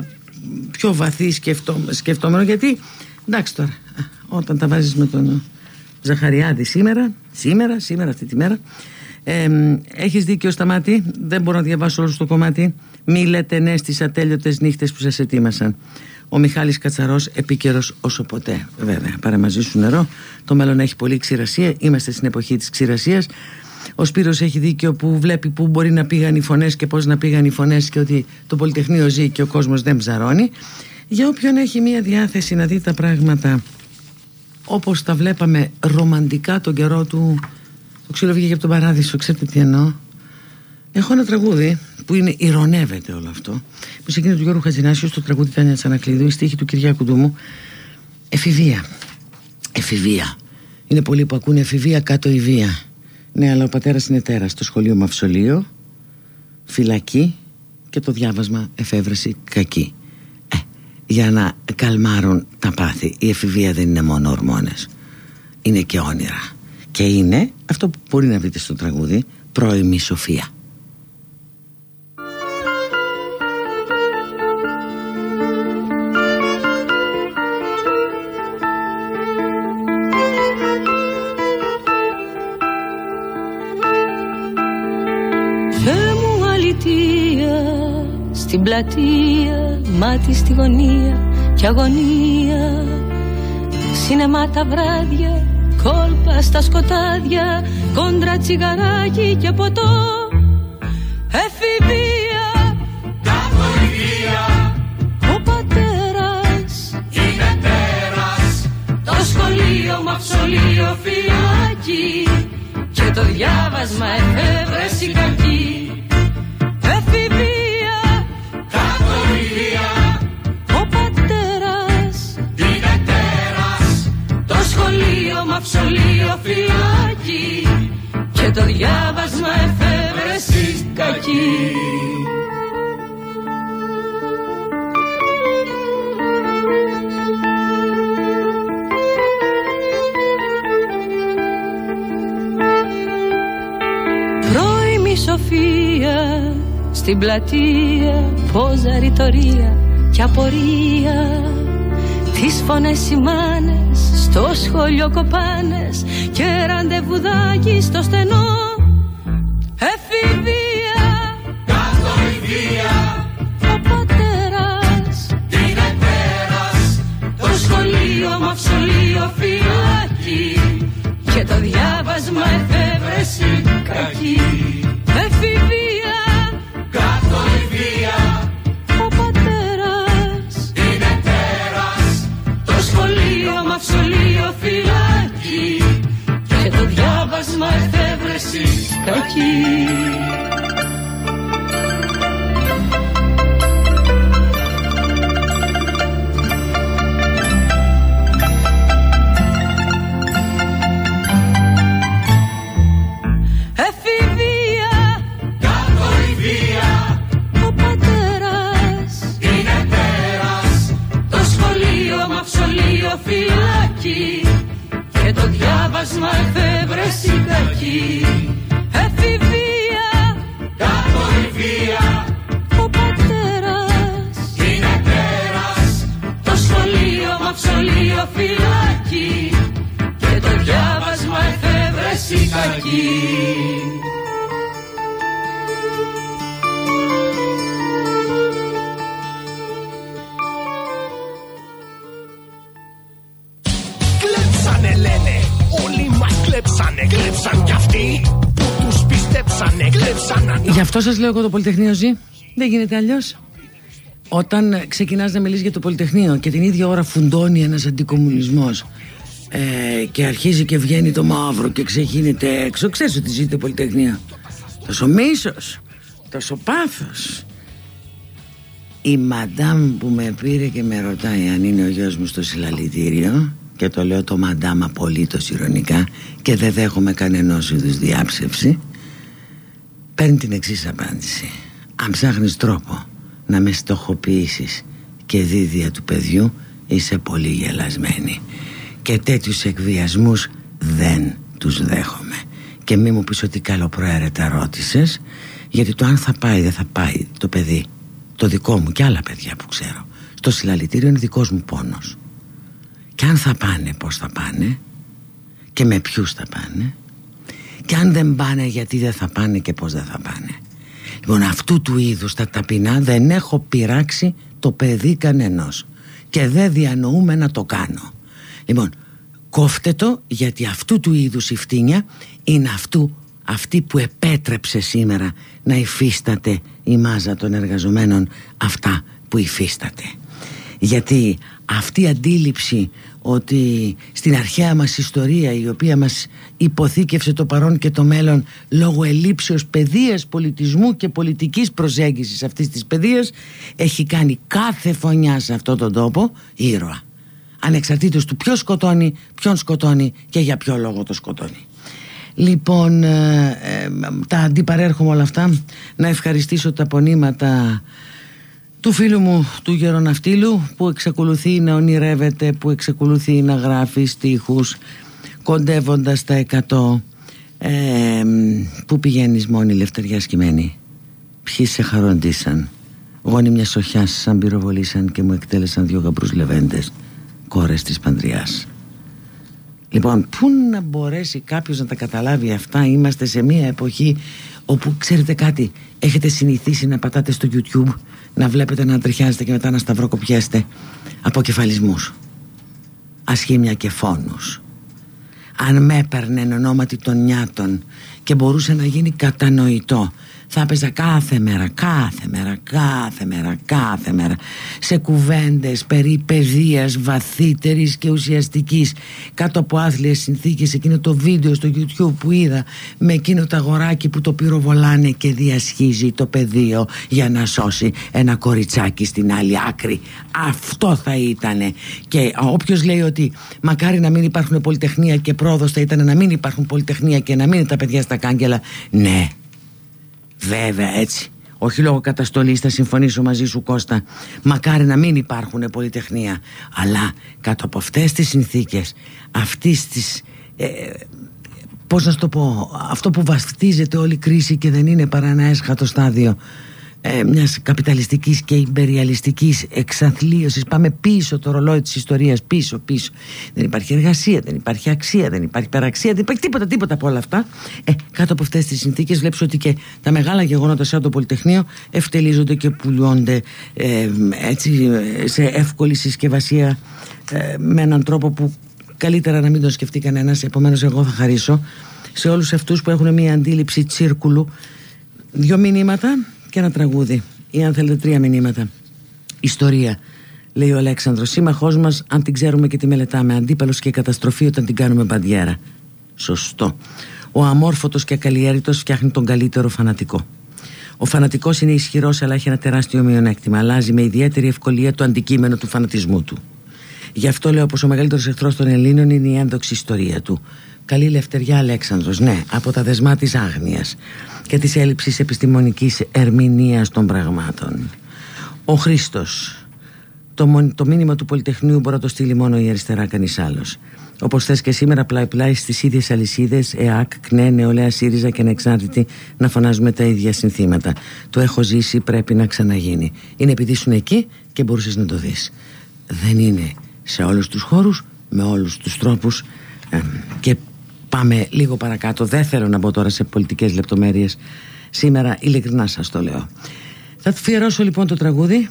πιο βαθύ σκεφτό, σκεφτόμενο, γιατί εντάξει τώρα, όταν τα βάζεις με τον Ζαχαριάδη σήμερα, σήμερα, σήμερα αυτή τη μέρα, ε, έχεις δίκιο Σταμάτη, δεν μπορώ να διαβάσω όλο το κομμάτι. Μη λέτε ναι στις ατέλειωτες νύχτες που σας ετοίμασαν. Ο Μιχάλης Κατσαρός, επίκαιρος όσο ποτέ. Βέβαια, πάρε μαζί σου νερό. Το μέλλον έχει πολύ ξηρασία. Είμαστε στην εποχή της ξηρασίας. Ο Σπύρος έχει δίκιο που βλέπει πού μπορεί να πήγαν οι φωνές και πώς να πήγαν οι φωνές, και ότι το Πολυτεχνείο ζει και ο κόσμος δεν ψαρώνει. Για όποιον έχει μία διάθεση να δει τα πράγματα όπως τα βλέπαμε ρομαντικά τον καιρό του, το ξύλο βγήκε από τον παράδεισο, ξέρετε τι εννοώ. Έχω ένα τραγούδι που είναι, ηρωνεύεται όλο αυτό, που ξεκίνησε του Γιώργου Χατζηνάσιου, στο τραγούδι Τάνια Τσανακλείδου, η στίχη του Κυριάκου Ντούμου. Εφηβεία. Εφηβεία. Είναι πολλοί που ακούνε εφηβεία κάτω η βία. Ναι, αλλά ο πατέρας είναι τέρας. Το σχολείο μαυσολείο, φυλακή και το διάβασμα εφεύρεση κακή. Ε, για να καλμάρουν τα πάθη. Η εφηβεία δεν είναι μόνο ορμόνες. Είναι και όνειρα. Και είναι αυτό που μπορεί να βρείτε στο τραγούδι, πρώιμη σοφία. Στην πλατεία, μάτι στη γωνία και αγωνία. Σινεμά τα βράδια, κόλπα στα σκοτάδια, κόντρα τσιγαράκι και ποτό. Εφηβεία, καθοειδία, ο πατέρας είναι τέρας. Το σχολείο, μαυσολείο, φυλάκι και το διάβασμα εφεύρεση κακή. Μαυσολείο, φυλάκι και το διάβασμα εφεύρεση κακή. Πρώιμη σοφία στην πλατεία, πόζα ρητορία και απορία. Τις φωνές οι μάνες στο σχολείο κοπάνες και ραντεβουδάκι στο στενό. Εφηβεία, καθοειδία, ο πατέρας είναι τέρας. Το σχολείο, μαυσολείο, φυλάκι και το διάβασμα εφεύρεση κακή. Εφηβεία, καθοειδία, ο πατέρας είναι τέρας. Το σχολείο, μαυσολείο, φυλάκι και το διάβασμα εφεύρεση κακή. Εφηβεία, καθοειδία, ο πατέρας είναι τέρας. Το σχολείο, μαυσολείο, φυλάκι και το διάβασμα εφεύρεση κακή. Εφηβεία, καθοειδία, ο πατέρας είναι τέρας. Το σχολείο, μαυσολείο, φυλάκι και το διάβασμα εφεύρεση κακή. Κλέψαν κι αυτοί που τους πιστέψανε, κλέψαν. Γι' αυτό σας λέω εγώ, το Πολυτεχνείο ζει. Δεν γίνεται αλλιώς. Όταν ξεκινάς να μιλείς για το Πολυτεχνείο και την ίδια ώρα φουντώνει ένας αντικομμουνισμός ε, και αρχίζει και βγαίνει το μαύρο και ξεχύνεται έξω, ξέρεις ότι ζει το Πολυτεχνείο. Τόσο μίσος, τόσο πάθος. Η μαντάμ που με πήρε και με ρωτάει αν είναι ο γιος μου στο συλλαλητήριο, και το λέω το μαντάμ απολύτως ηρωνικά και δεν δέχομαι κανενός είδους διάψευση, παίρνει την εξής απάντηση: αν ψάχνεις τρόπο να με στοχοποιήσεις και δίδυα του παιδιού, είσαι πολύ γελασμένη και τέτοιους εκβιασμούς δεν τους δέχομαι. Και μη μου πεις ότι καλοπροαίρετα ρώτησες, γιατί το αν θα πάει δεν θα πάει το παιδί, το δικό μου και άλλα παιδιά που ξέρω, το συλλαλητήριο είναι δικός μου πόνος. Και αν θα πάνε, πώς θα πάνε και με ποιους θα πάνε, και αν δεν πάνε, γιατί δεν θα πάνε και πώς δεν θα πάνε. Λοιπόν, αυτού του είδους τα ταπεινά δεν έχω πειράξει το παιδί κανενός και δεν διανοούμε να το κάνω. Λοιπόν, κόφτε το, γιατί αυτού του είδους η φτύνια είναι αυτού, αυτή που επέτρεψε σήμερα να υφίσταται η μάζα των εργαζομένων αυτά που υφίσταται. Γιατί αυτή η αντίληψη ότι στην αρχαία μας ιστορία, η οποία μας υποθήκευσε το παρόν και το μέλλον λόγω ελλείψεως παιδείας, πολιτισμού και πολιτικής προσέγγισης αυτής της παιδείας, έχει κάνει κάθε φωνιά σε αυτόν τον τόπο ήρωα, ανεξαρτήτως του ποιος σκοτώνει, ποιον σκοτώνει και για ποιο λόγο το σκοτώνει. Λοιπόν, ε, ε, τα αντιπαρέρχομαι όλα αυτά. Να ευχαριστήσω τα πονήματα του φίλου μου του Γεροναυτήλου, που εξακολουθεί να ονειρεύεται, που εξακολουθεί να γράφει στίχους κοντεύοντας τα εκατό. ε, Πού πηγαίνεις μόνη λευτεριά σκυμμένη, ποιοι σε χαροντήσαν, γόνοι μια σοχιάς σαν πυροβολήσαν και μου εκτέλεσαν δυο γαμπρούς λεβέντες, κόρες της Παντριάς. Λοιπόν, πού να μπορέσει κάποιος να τα καταλάβει αυτά? Είμαστε σε μια εποχή όπου, ξέρετε κάτι, έχετε συνηθίσει να πατάτε στο YouTube, να βλέπετε να τριχιάζετε και μετά να σταυροκοπιέστε αποκεφαλισμούς, ασχήμια και φόνους. Αν με έπαιρνε εν ονόματι των νιάτων και μπορούσε να γίνει κατανοητό, θα έπαιζα κάθε μέρα, κάθε μέρα, κάθε μέρα, κάθε μέρα σε κουβέντες περί παιδείας βαθύτερης και ουσιαστικής, κάτω από άθλιες συνθήκες. Εκείνο το βίντεο στο YouTube που είδα με εκείνο το αγοράκι που το πυροβολάνε και διασχίζει το πεδίο για να σώσει ένα κοριτσάκι στην άλλη άκρη. Αυτό θα ήτανε. Και όποιος λέει ότι μακάρι να μην υπάρχουν πολυτεχνία και πρόοδος θα ήταν να μην υπάρχουν πολυτεχνία και να μην είναι τα παιδιά στα κάγκελα, ναι, βέβαια έτσι, όχι λόγω καταστολής, θα συμφωνήσω μαζί σου Κώστα, μακάρι να μην υπάρχουν πολυτεχνία, αλλά κάτω από αυτές τις συνθήκες, αυτής της ε, πώς να σου το πω, αυτό που βαφτίζεται όλη η κρίση και δεν είναι παρά ένα έσχατο στάδιο ε, μιας καπιταλιστικής και ιμπεριαλιστικής εξαθλίωσης. Πάμε πίσω το ρολόι της ιστορίας, πίσω πίσω. Δεν υπάρχει εργασία, δεν υπάρχει αξία, δεν υπάρχει παραξία, δεν υπάρχει τίποτα τίποτα από όλα αυτά. ε, Κάτω από αυτές τις συνθήκες βλέπεις ότι και τα μεγάλα γεγονότα σαν το Πολυτεχνείο ευτελίζονται και πουλιώνται ε, έτσι σε εύκολη συσκευασία, ε, με έναν τρόπο που καλύτερα να μην τον σκεφτεί κανένας. Επομένως εγώ θα χαρίσω σε όλους αυτούς που έχουν μια αντίληψη τσίρκουλου δύο μηνύματα και ένα τραγούδι, ή αν θέλετε τρία μηνύματα. Ιστορία, λέει ο Αλέξανδρος, σύμμαχός μας αν την ξέρουμε και τη μελετάμε, αντίπαλος και καταστροφή όταν την κάνουμε μπαντιέρα. Σωστό. Ο αμόρφωτος και ακαλλιέρητος φτιάχνει τον καλύτερο φανατικό. Ο φανατικός είναι ισχυρός, αλλά έχει ένα τεράστιο μειονέκτημα. Αλλάζει με ιδιαίτερη ευκολία το αντικείμενο του φανατισμού του. Γι' αυτό λέω πως ο μεγαλύτερος εχθρός των Ελλήνων είναι η ένδοξη ιστορία του. Καλή λευτεριά Αλέξανδρος, ναι, από τα δεσμά της άγνοιας και της έλλειψης επιστημονικής ερμηνείας των πραγμάτων. Ο Χρήστος, το, το μήνυμα του Πολυτεχνείου μπορεί να το στείλει μόνο η αριστερά, κανείς άλλος. Όπως θες και σήμερα, πλάι-πλάι στις ίδιες αλυσίδες, ΕΑΚ, ΚΝΕ, Νεολαία, ΣΥΡΙΖΑ και Ανεξάρτητη, να φωνάζουμε τα ίδια συνθήματα. Το έχω ζήσει, πρέπει να ξαναγίνει. Είναι επειδή ήσουν εκεί και μπορούσες να το δεις. Δεν είναι σε όλους τους χώρους, με όλους τους τρόπους. Ε, και πάμε λίγο παρακάτω. Δεν θέλω να μπω τώρα σε πολιτικές λεπτομέρειες σήμερα, ειλικρινά σας το λέω. Θα αφιερώσω λοιπόν το τραγούδι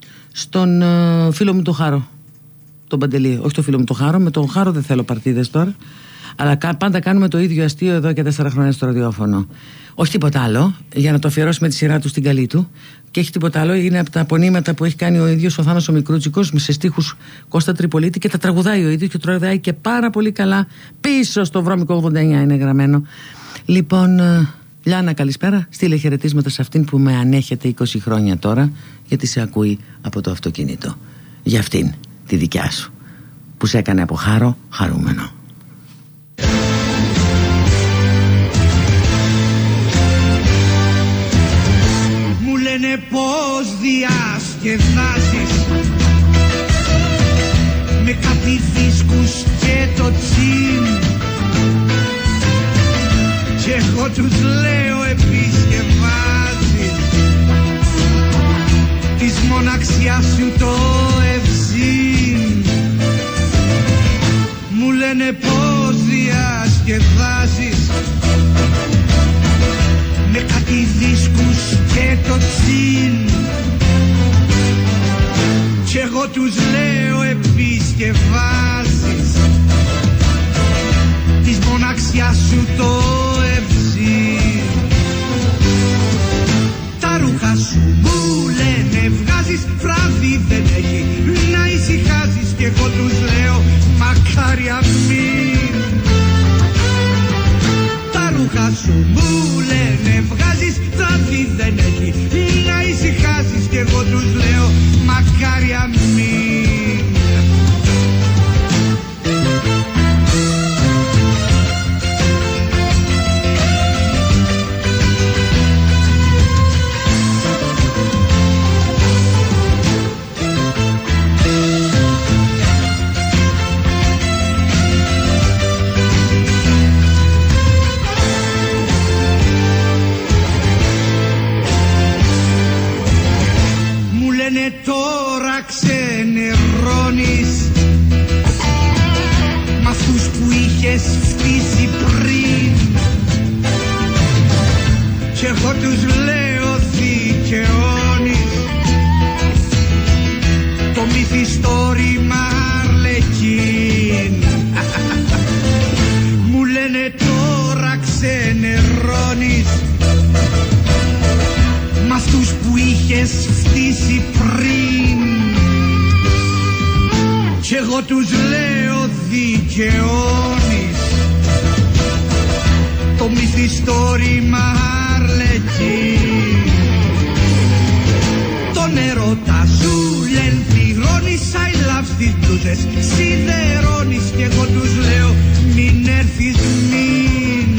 στον uh, φίλο μου τον Χάρο, τον Παντελή. Όχι το φίλο μου τον Χάρο, με τον Χάρο δεν θέλω παρτίδες τώρα, αλλά πάντα κάνουμε το ίδιο αστείο εδώ και τέσσερα χρόνια στο ραδιόφωνο. Όχι τίποτα άλλο, για να το αφιερώσει με τη σειρά του στην καλή του. Και έχει τίποτα άλλο, είναι από τα απονήματα που έχει κάνει ο ίδιος ο Θάνος ο Μικρούτσικος σε στίχους Κώστα Τριπολίτη, και τα τραγουδάει ο ίδιος και τραγουδάει και πάρα πολύ καλά. Πίσω στο Βρώμικο ογδόντα εννιά είναι γραμμένο. Λοιπόν, Λιάννα, καλησπέρα. Στείλε χαιρετίσματα σε αυτήν που με ανέχεται είκοσι χρόνια τώρα, γιατί σε ακούει από το αυτοκίνητο. Για αυτήν, τη δικιά σου, που σε έκανε από χάρο χαρούμενο. Μου λένε πως διασκεδάζεις με κάτι δίσκους και το τσιν, και εγώ τους λέω επισκευάζεις τις μοναξιά σου το ευζήν. Μου λένε πως διασκεδάζεις με κάτι δίσκους και το τσιν. Κι εγώ τους λέω επισκευάζεις της μοναξιάς σου το ευζήν. Τα ρούχα σου μου λένε βγάζεις, βράδυ δεν έχει να ησυχάζεις. Κι εγώ τους λέω μακάρι αμήν. Τα ρούχα σου μου λένε βγάζεις, βράδυ δεν έχει να ησυχάζεις. Κι εγώ τους λέω μακάρι αμήν. Τώρα ξενερώνεις μ' αυτούς που είχες φτύσει πριν. Κι εγώ τους λέω δικαιώνεις το μυθιστόρημα Αρλεκίν. Μου λένε τώρα ξενερώνεις μ' αυτούς που είχες φτύσει πριν. Κι εγώ τους λέω δικαιώνεις το μυθιστόρημα Αρλεκίν. Τον ερώτα σου λένε πληρώνεις, I love στις μπλούζες σιδερώνεις. Κι εγώ τους λέω μην έρθεις μην.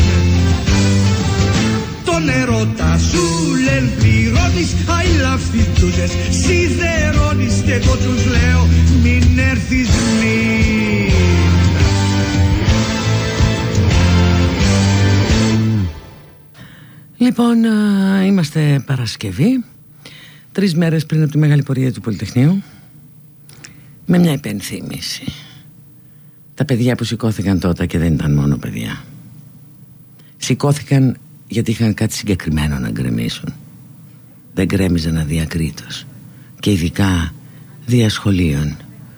Τον ερώτα σου λένε πληρώνεις, I love στις μπλούζες σιδερώνεις. Κι εγώ τους λέω μην έρθεις μην. Λοιπόν, α, είμαστε Παρασκευή, τρεις μέρες πριν από τη μεγάλη πορεία του Πολυτεχνείου, με μια υπενθύμηση. Τα παιδιά που σηκώθηκαν τότε, και δεν ήταν μόνο παιδιά, σηκώθηκαν γιατί είχαν κάτι συγκεκριμένο να γκρεμίσουν. Δεν γκρέμιζαν αδιακρίτως, και ειδικά διασχολείων,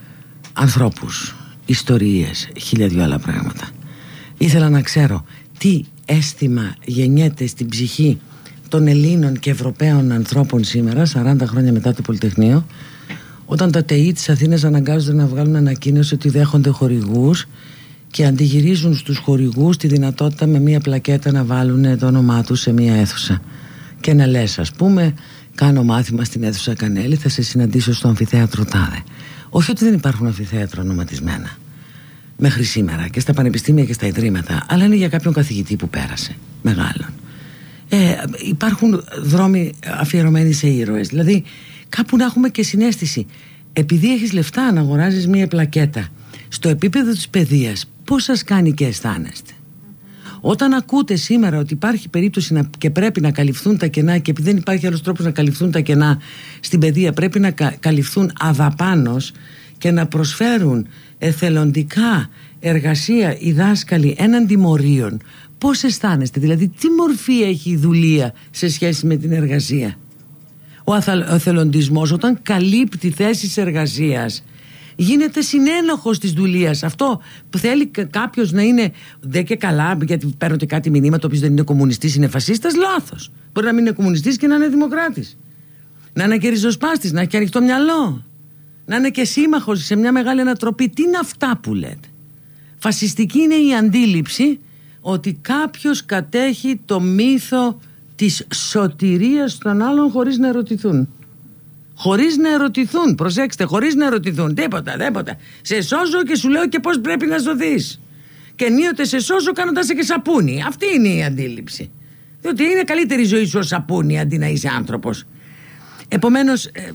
ανθρώπους, ιστορίες, χίλια δυο άλλα πράγματα. Ήθελα να ξέρω τι αίσθημα γεννιέται στην ψυχή των Ελλήνων και Ευρωπαίων ανθρώπων σήμερα, σαράντα χρόνια μετά το Πολυτεχνείο, όταν τα ΤΕΙ της Αθήνας αναγκάζονται να βγάλουν ανακοίνωση ότι δέχονται χορηγούς και αντιγυρίζουν στους χορηγούς τη δυνατότητα με μία πλακέτα να βάλουν το όνομά τους σε μία αίθουσα και να λες, ας πούμε, κάνω μάθημα στην αίθουσα Κανέλη, θα σε συναντήσω στο αμφιθέατρο τάδε. Όχι ότι δεν υπάρχουν αμφιθέατρα ονοματισμένα μέχρι σήμερα και στα πανεπιστήμια και στα ιδρύματα, αλλά είναι για κάποιον καθηγητή που πέρασε μεγάλον. Ε, υπάρχουν δρόμοι αφιερωμένοι σε ήρωες. Δηλαδή κάπου να έχουμε και συναίσθηση. Επειδή έχεις λεφτά να αγοράζεις μία πλακέτα, στο επίπεδο της παιδείας πώς σας κάνει και αισθάνεστε? Όταν ακούτε σήμερα ότι υπάρχει περίπτωση να, και πρέπει να καλυφθούν τα κενά, και επειδή δεν υπάρχει άλλος τρόπος να καλυφθούν τα κενά στην παιδεία, πρέπει να κα, καλυφθούν αδαπάνως και να προσφέρουν εθελοντικά εργασία οι δάσκαλοι έναντι μορίων, πώς αισθάνεστε? Δηλαδή τι μορφή έχει η δουλεία σε σχέση με την εργασία? Ο, αθα, ο εθελοντισμός, όταν καλύπτει θέσεις εργασίας, γίνεται συνένοχος της δουλείας. Αυτό που θέλει κάποιος να είναι δε και καλά, γιατί παίρνω και κάτι μηνύμα, το οποίο δεν είναι κομμουνιστής, είναι φασίστας, λάθος. Μπορεί να μην είναι κομμουνιστής και να είναι δημοκράτης, να είναι και ριζοσπάστης, να έχει και ανοιχτό μυαλό, να είναι και σύμμαχος σε μια μεγάλη ανατροπή. Τι είναι αυτά που λέτε? Φασιστική είναι η αντίληψη ότι κάποιος κατέχει το μύθο της σωτηρίας των άλλων χωρίς να ερωτηθούν. Χωρίς να ερωτηθούν, προσέξτε, χωρίς να ερωτηθούν, τίποτα, τίποτα. Σε σώζω και σου λέω και πώς πρέπει να ζωθείς. Και ενίοτε σε σώζω κάνοντας και σαπούνι. Αυτή είναι η αντίληψη. Διότι είναι καλύτερη η ζωή σου ως σαπούνι αντί να είσαι άνθρωπος. Επομένως, ε,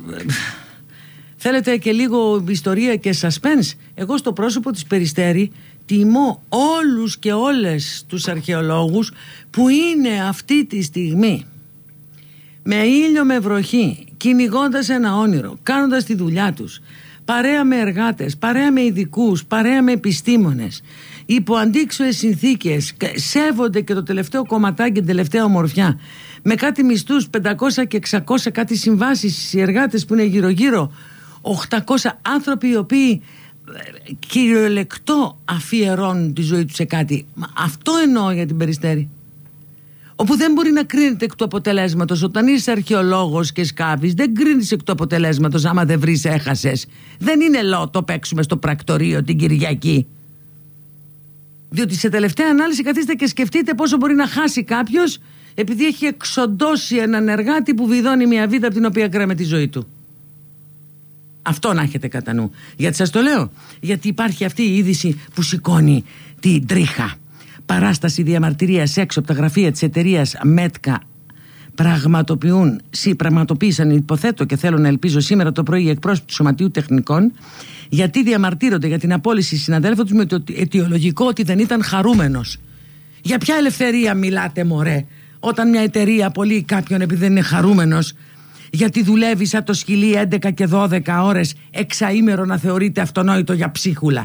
θέλετε και λίγο ιστορία και suspense? Εγώ στο πρόσωπο της Περιστέρη τιμώ όλους και όλες τους αρχαιολόγους που είναι αυτή τη στιγμή με ήλιο, με βροχή, κυνηγώντας ένα όνειρο, κάνοντας τη δουλειά τους, παρέα με εργάτες, παρέα με ειδικούς, παρέα με επιστήμονες, υπό αντίξωες συνθήκες, σέβονται και το τελευταίο κομματάκι και την τελευταία ομορφιά, με κάτι μισθούς πεντακόσια και εξακόσια, κάτι συμβάσεις, οι εργάτες που είναι γύρω γύρω, οκτακόσια άνθρωποι οι οποίοι κυριολεκτό αφιερώνουν τη ζωή τους σε κάτι. Αυτό εννοώ για την Περιστέρη, όπου δεν μπορεί να κρίνεται εκ του αποτελέσματος. Όταν είσαι αρχαιολόγος και σκάβεις, δεν κρίνεις εκ του αποτελέσματος. Άμα δεν βρεις, έχασες. Δεν είναι λότο παίξουμε στο πρακτορείο την Κυριακή. Διότι σε τελευταία ανάλυση καθίστε και σκεφτείτε πόσο μπορεί να χάσει κάποιος επειδή έχει εξοντώσει έναν εργάτη που βιδώνει μια βίδα από την οποία κρέμε τη ζωή του. Αυτό να έχετε κατά νου. Γιατί σας το λέω, γιατί υπάρχει αυτή η είδηση που σηκώνει την τρίχα. Παράσταση διαμαρτυρίας έξω από τα γραφεία της εταιρείας Μέτκα πραγματοποιούν, σύ, πραγματοποίησαν, υποθέτω και θέλω να ελπίζω σήμερα το πρωί, οι εκπρόσωποι του Σωματείου Τεχνικών, γιατί διαμαρτύρονται για την απόλυση συναδέλφου τους με το αιτιολογικό ότι δεν ήταν χαρούμενος. Για ποια ελευθερία μιλάτε, μωρέ, όταν μια εταιρεία απολύει κάποιον επειδή δεν είναι χαρούμενος? Γιατί δουλεύει σαν το σκυλί έντεκα και δώδεκα ώρες εξαήμερο να θεωρείται αυτονόητο για ψίχουλα?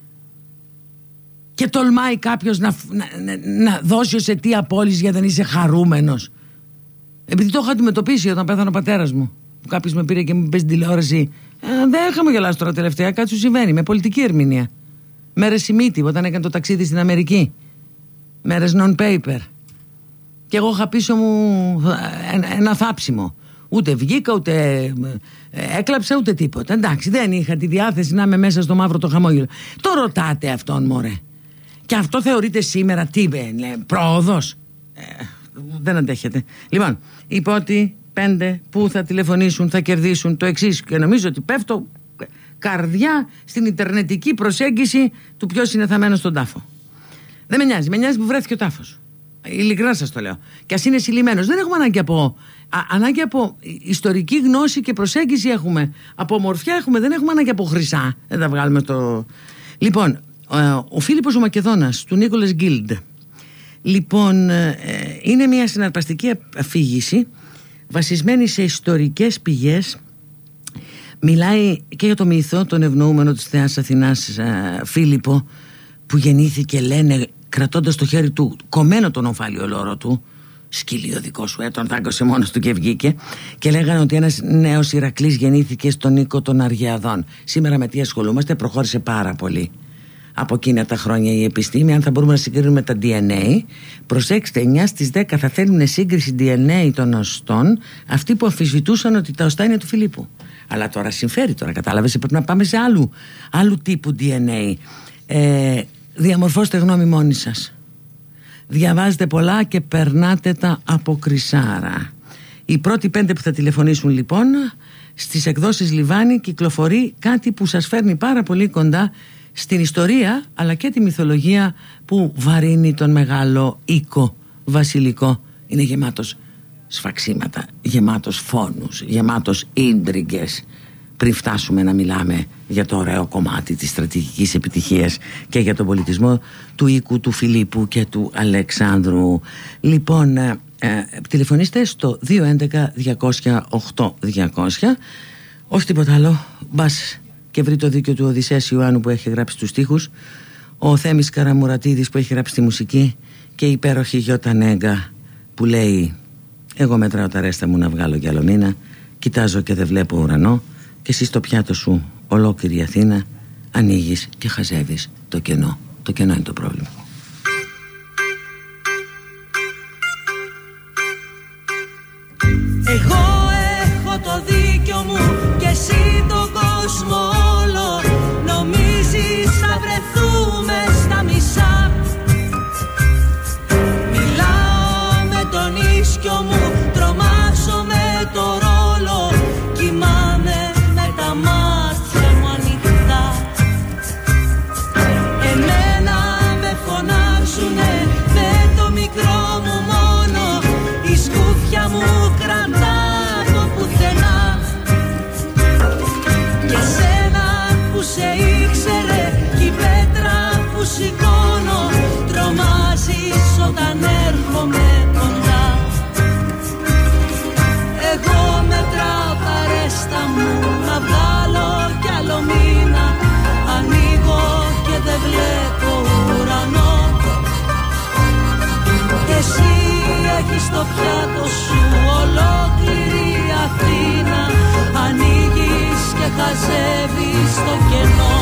Και τολμάει κάποιος να, να, να δώσει ως αιτία απόλυση γιατί δεν είσαι χαρούμενος? Επειδή το έχω αντιμετωπίσει όταν πέθανε ο πατέρας μου, που κάποιος με πήρε και μου είπε στην τηλεόραση, ε, δεν είχαμε γελάσει τώρα τελευταία, κάτι σου συμβαίνει, με πολιτική ερμηνεία. Μέρες Σιμίτη, όταν έκανε το ταξίδι στην Αμερική. Μέρες non-paper. Και εγώ είχα πίσω μου ένα, ένα θάψιμο. Ούτε βγήκα, ούτε έκλαψα, ούτε τίποτα. Εντάξει, δεν είχα τη διάθεση να είμαι μέσα στο μαύρο το χαμόγελο. Το ρωτάτε αυτόν, μωρέ. Και αυτό θεωρείται σήμερα τι, λέει, πρόοδος? Ε, δεν αντέχετε. Λοιπόν, είπε ότι πέντε που θα τηλεφωνήσουν θα κερδίσουν το εξής. Και νομίζω ότι πέφτω καρδιά στην ιντερνετική προσέγγιση του ποιος είναι θαμένος στον τάφο. Δεν με νοιάζει, με νοιάζει που βρέθηκε ο τάφος. Ειλικρινά σας το λέω. Και ας είναι συλλημμένος. Δεν έχουμε ανάγκη από, α, ανάγκη από ιστορική γνώση και προσέγγιση έχουμε. Από ομορφιά έχουμε, δεν έχουμε ανάγκη από χρυσά. Δεν τα βγάλουμε στο... Λοιπόν, ο Φίλιππος ο Μακεδόνας του Νίκολας Γκίλντ. Λοιπόν, είναι μια συναρπαστική αφήγηση βασισμένη σε ιστορικές πηγές. Μιλάει και για το μύθο, τον ευνοούμενο της Θεάς Αθηνάς Φίλιππο, που γεννήθηκε, λένε, κρατώντας στο χέρι του κομμένο τον ομφάλιο λόρο του. Σκυλί ο δικό σου, ε, τον δάγκωσε μόνος του και βγήκε. Και λέγανε ότι ένας νέος Ηρακλής γεννήθηκε στον οίκο των Αργιαδών. Σήμερα με τι ασχολούμαστε? Προχώρησε πάρα πολύ από εκείνα τα χρόνια η επιστήμη. Αν θα μπορούμε να συγκρίνουμε τα ντι εν έι, προσέξτε, εννιά στις δέκα θα θέλουν σύγκριση ντι εν έι των οστών αυτοί που αμφισβητούσαν ότι τα οστά είναι του Φιλίππου. Αλλά τώρα συμφέρει, τώρα κατάλαβες, πρέπει να πάμε σε άλλου, άλλου τύπου ντι εν έι. Ε, διαμορφώστε γνώμη μόνοι σας. Διαβάζετε πολλά και περνάτε τα από κρυσάρα. Οι πρώτοι πέντε που θα τηλεφωνήσουν, λοιπόν, στις εκδόσεις Λιβάνι κυκλοφορεί κάτι που σας φέρνει πάρα πολύ κοντά στην ιστορία αλλά και τη μυθολογία που βαρύνει τον μεγάλο οίκο βασιλικό. Είναι γεμάτος σφαξίματα, γεμάτος φόνους, γεμάτος ίντριγκες, πριν φτάσουμε να μιλάμε για το ωραίο κομμάτι της στρατηγικής επιτυχίας και για τον πολιτισμό του οίκου του Φιλίππου και του Αλεξάνδρου. Λοιπόν, ε, ε, τηλεφωνήστε στο δύο έντεκα διακόσια οκτώ διακόσια. Όχι τίποτα άλλο, μπας και βρει το δίκαιο του Οδυσσέας Ιωάννου που έχει γράψει τους στίχους, ο Θέμης Καραμουρατίδης που έχει γράψει τη μουσική και η υπέροχη Γιώτα Νέγκα που λέει «Εγώ μετράω τα ρέστα μου να βγάλω κι άλλο μήνα, κοιτάζω και δεν βλέπω ουρανό και εσύ στο πιάτο σου ολόκληρη Αθήνα ανοίγεις και χαζεύεις το κενό». Το κενό είναι το πρόβλημα. Εγώ έχω το δίκιο μου και εσύ τον κόσμο όλο. Νομίζεις θα βρεθούμε στα μισά? Μιλάω με τον ίσκιο μου, τρομάζω με το ρόλο, κοιμάμαι με τα μάτια μου ανοιχτά. Εμένα με στο κενό.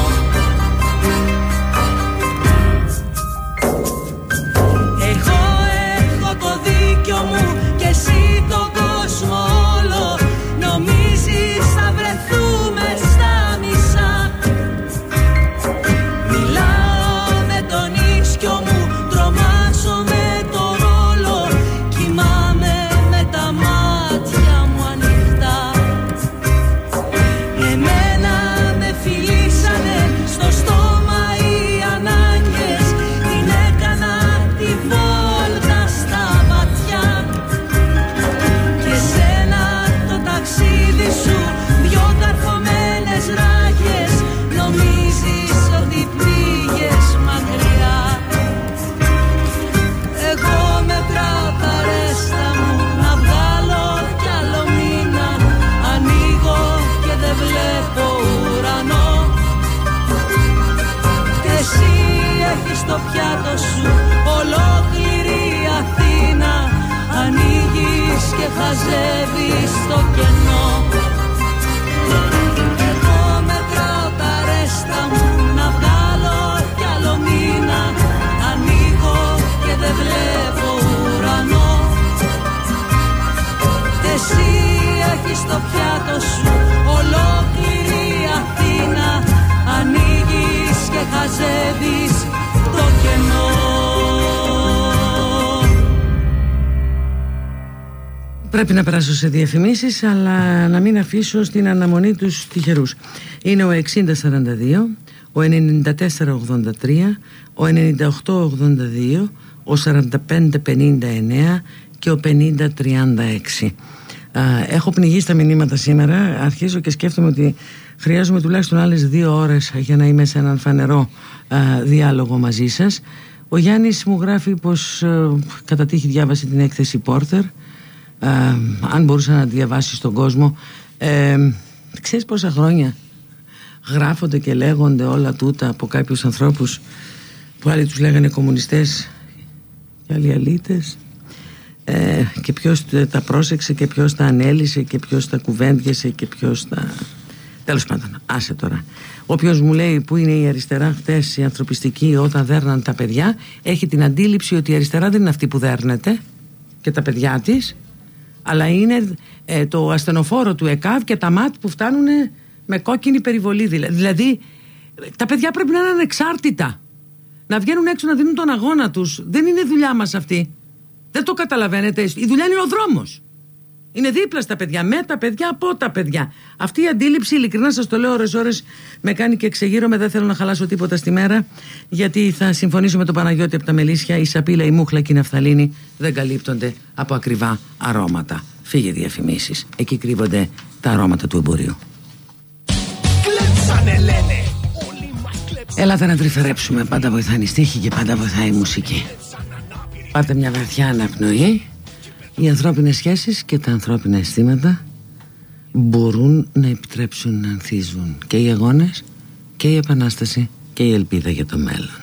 Εγώ έχω το δίκιο μου και εσύ τον κόσμο όλο. Νομίζεις θα βρεθούμε στα μισά. Μιλάω με τον ίσκιο μου, τρομάζω με το ρόλο. Κοιμάμαι με τα μάτια μου ανοιχτά. Εμένα με φιλήσανε στο στόμα οι ανάγκες. Την έκανα τη βόλτα στα ματιά. Και σένα το ταξίδι σου δυο καρφωμένες ράγες. Νομίζεις ότι πήγες μακριά. Εγώ μετράω τα ρέστα μου να βγάλω κι άλλο μήνα. Ανοίγω και δεν βλέπω ουρανό. Και εσύ έχεις στο πιάτο σου ολόκληρη Αθήνα. Ανοίγεις και χαζεύεις το κενό. Εγώ μετράω τα ρέστα μου να βγάλω κι άλλο μήνα. Ανοίγω και δεν βλέπω ουρανό. Εσύ έχεις στο πιάτο σου ολόκληρη Αθήνα. Ανοίγεις και χαζεύεις το κενό. Πρέπει να περάσω σε διαφημίσεις, αλλά να μην αφήσω στην αναμονή τους τυχερούς. Είναι ο εξήντα σαράντα δύο, ο ενενήντα τέσσερα ογδόντα τρία, ο ενενήντα οκτώ ογδόντα δύο, ο σαράντα πέντε πενήντα εννέα και ο πενήντα τριάντα έξι. Έχω πνιγεί στα μηνύματα σήμερα. Αρχίζω και σκέφτομαι ότι χρειάζομαι τουλάχιστον άλλες δύο ώρες για να είμαι σε έναν φανερό α, διάλογο μαζί σας. Ο Γιάννης μου γράφει πως α, κατά τύχη διάβασε την έκθεση Πόρτερ. Uh, αν μπορούσε να διαβάσει στον κόσμο. uh, Ξέρεις πόσα χρόνια γράφονται και λέγονται όλα τούτα από κάποιους ανθρώπους που άλλοι τους λέγανε κομμουνιστές και άλλοι αλήτες, uh, και ποιος τα πρόσεξε και ποιος τα ανέλησε και ποιος τα κουβέντιασε και ποιος τα... Τέλος πάντων, άσε τώρα. Όποιος μου λέει που είναι η αριστερά χτες, η ανθρωπιστική, όταν δέρναν τα παιδιά, έχει την αντίληψη ότι η αριστερά δεν είναι αυτή που δέρνεται και τα παιδιά της, αλλά είναι ε, το ασθενοφόρο του ΕΚΑΒ και τα ΜΑΤ που φτάνουν με κόκκινη περιβολή. Δηλαδή τα παιδιά πρέπει να είναι ανεξάρτητα, να βγαίνουν έξω να δίνουν τον αγώνα τους. Δεν είναι δουλειά μας αυτή. Δεν το καταλαβαίνετε. Η δουλειά είναι ο δρόμος. Είναι δίπλα στα παιδιά, με τα παιδιά, από τα παιδιά. Αυτή η αντίληψη, ειλικρινά σας το λέω, ώρες ώρες με κάνει και εξεγείρομαι. Δεν θέλω να χαλάσω τίποτα στη μέρα, γιατί θα συμφωνήσω με τον Παναγιώτη από τα Μελίσια. Η σαπίλα, η μούχλα και η ναφθαλίνη δεν καλύπτονται από ακριβά αρώματα. Φύγε διαφημίσεις. Εκεί κρύβονται τα αρώματα του εμπορίου. Κλέψανε λένε. Έλατε να τρυφερέψουμε. Πάντα βοηθάει η στίχη και πάντα βοηθάει η μουσική. Πάρτε μια βαθιά αναπνοή. Οι ανθρώπινες σχέσεις και τα ανθρώπινα αισθήματα μπορούν να επιτρέψουν να ανθίζουν και οι αγώνες και η επανάσταση και η ελπίδα για το μέλλον.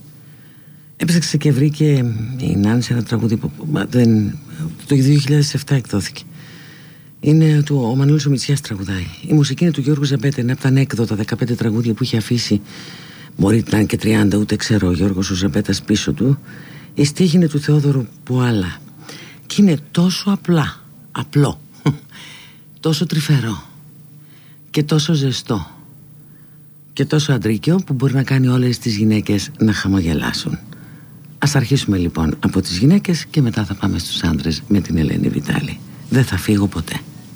Έψαξε και βρήκε η Νάνση ένα τραγούδι που δεν, το δύο χιλιάδες επτά εκδόθηκε. Είναι του, ο Μανώλης ο Μητσιάς τραγουδάει. Η μουσική είναι του Γιώργου Ζαμπέτα, είναι από τα ανέκδοτα δεκαπέντε τραγούδια που είχε αφήσει. Μπορεί να είναι και τριάντα, ούτε ξέρω, ο Γιώργος ο Ζαμπέτας πίσω του. Η στίχη είναι του Θεόδωρου Πουάλα. Και είναι τόσο απλά, απλό, τόσο τρυφερό και τόσο ζεστό και τόσο αντρίκιο που μπορεί να κάνει όλες τις γυναίκες να χαμογελάσουν. Ας αρχίσουμε λοιπόν από τις γυναίκες και μετά θα πάμε στους άντρες με την Ελένη Βιτάλη. Δεν θα φύγω ποτέ.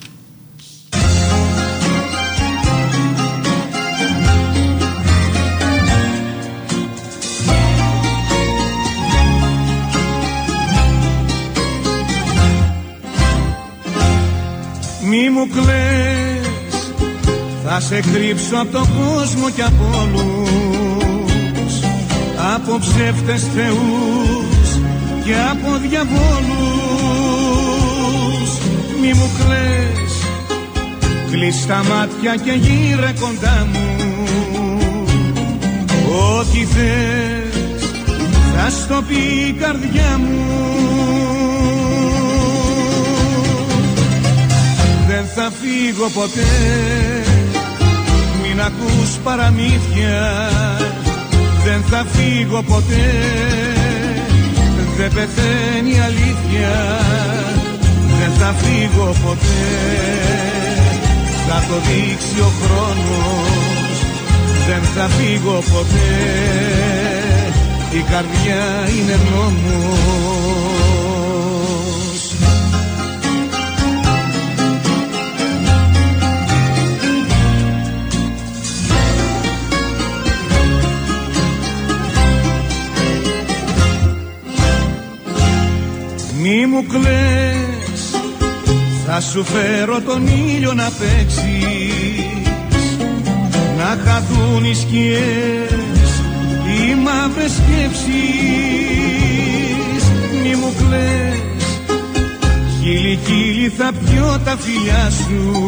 Μη μου κλαις, θα σε κρύψω από τον κόσμο και από όλους, από ψεύτες θεούς και από διαβόλους. Μη μου κλαις, κλείς τα μάτια και γύρε κοντά μου. Ό,τι θες θα στο πει η καρδιά μου. Δεν θα φύγω ποτέ, μην ακούς παραμύθια, δεν θα φύγω ποτέ, δεν πεθαίνει η αλήθεια, δεν θα φύγω ποτέ, θα το δείξει ο χρόνος, δεν θα φύγω ποτέ, η καρδιά είναι νόμος. Μη μου κλαις, θα σου φέρω τον ήλιο να παίξεις, να χαθούν οι σκιές, οι μαύρες σκέψεις. Μη μου κλαις, χείλη χείλη θα πιω τα φιλιά σου,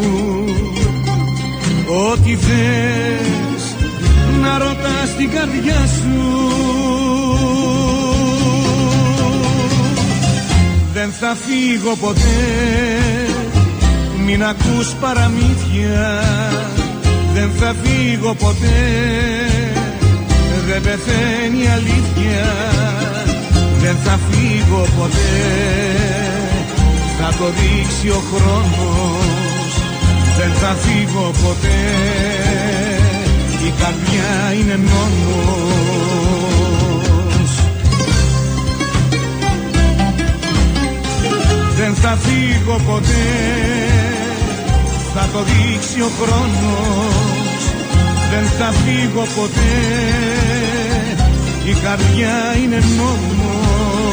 ό,τι θες να ρωτάς την καρδιά σου. Δεν θα φύγω ποτέ, μην ακούς παραμύθια, δεν θα φύγω ποτέ, δεν πεθαίνει η αλήθεια, δεν θα φύγω ποτέ, θα το δείξει ο χρόνος, δεν θα φύγω ποτέ, η καρδιά είναι νόμος. Δεν θα φύγω ποτέ, θα το δείξει ο χρόνος, δεν θα φύγω ποτέ, η καρδιά είναι νόμος.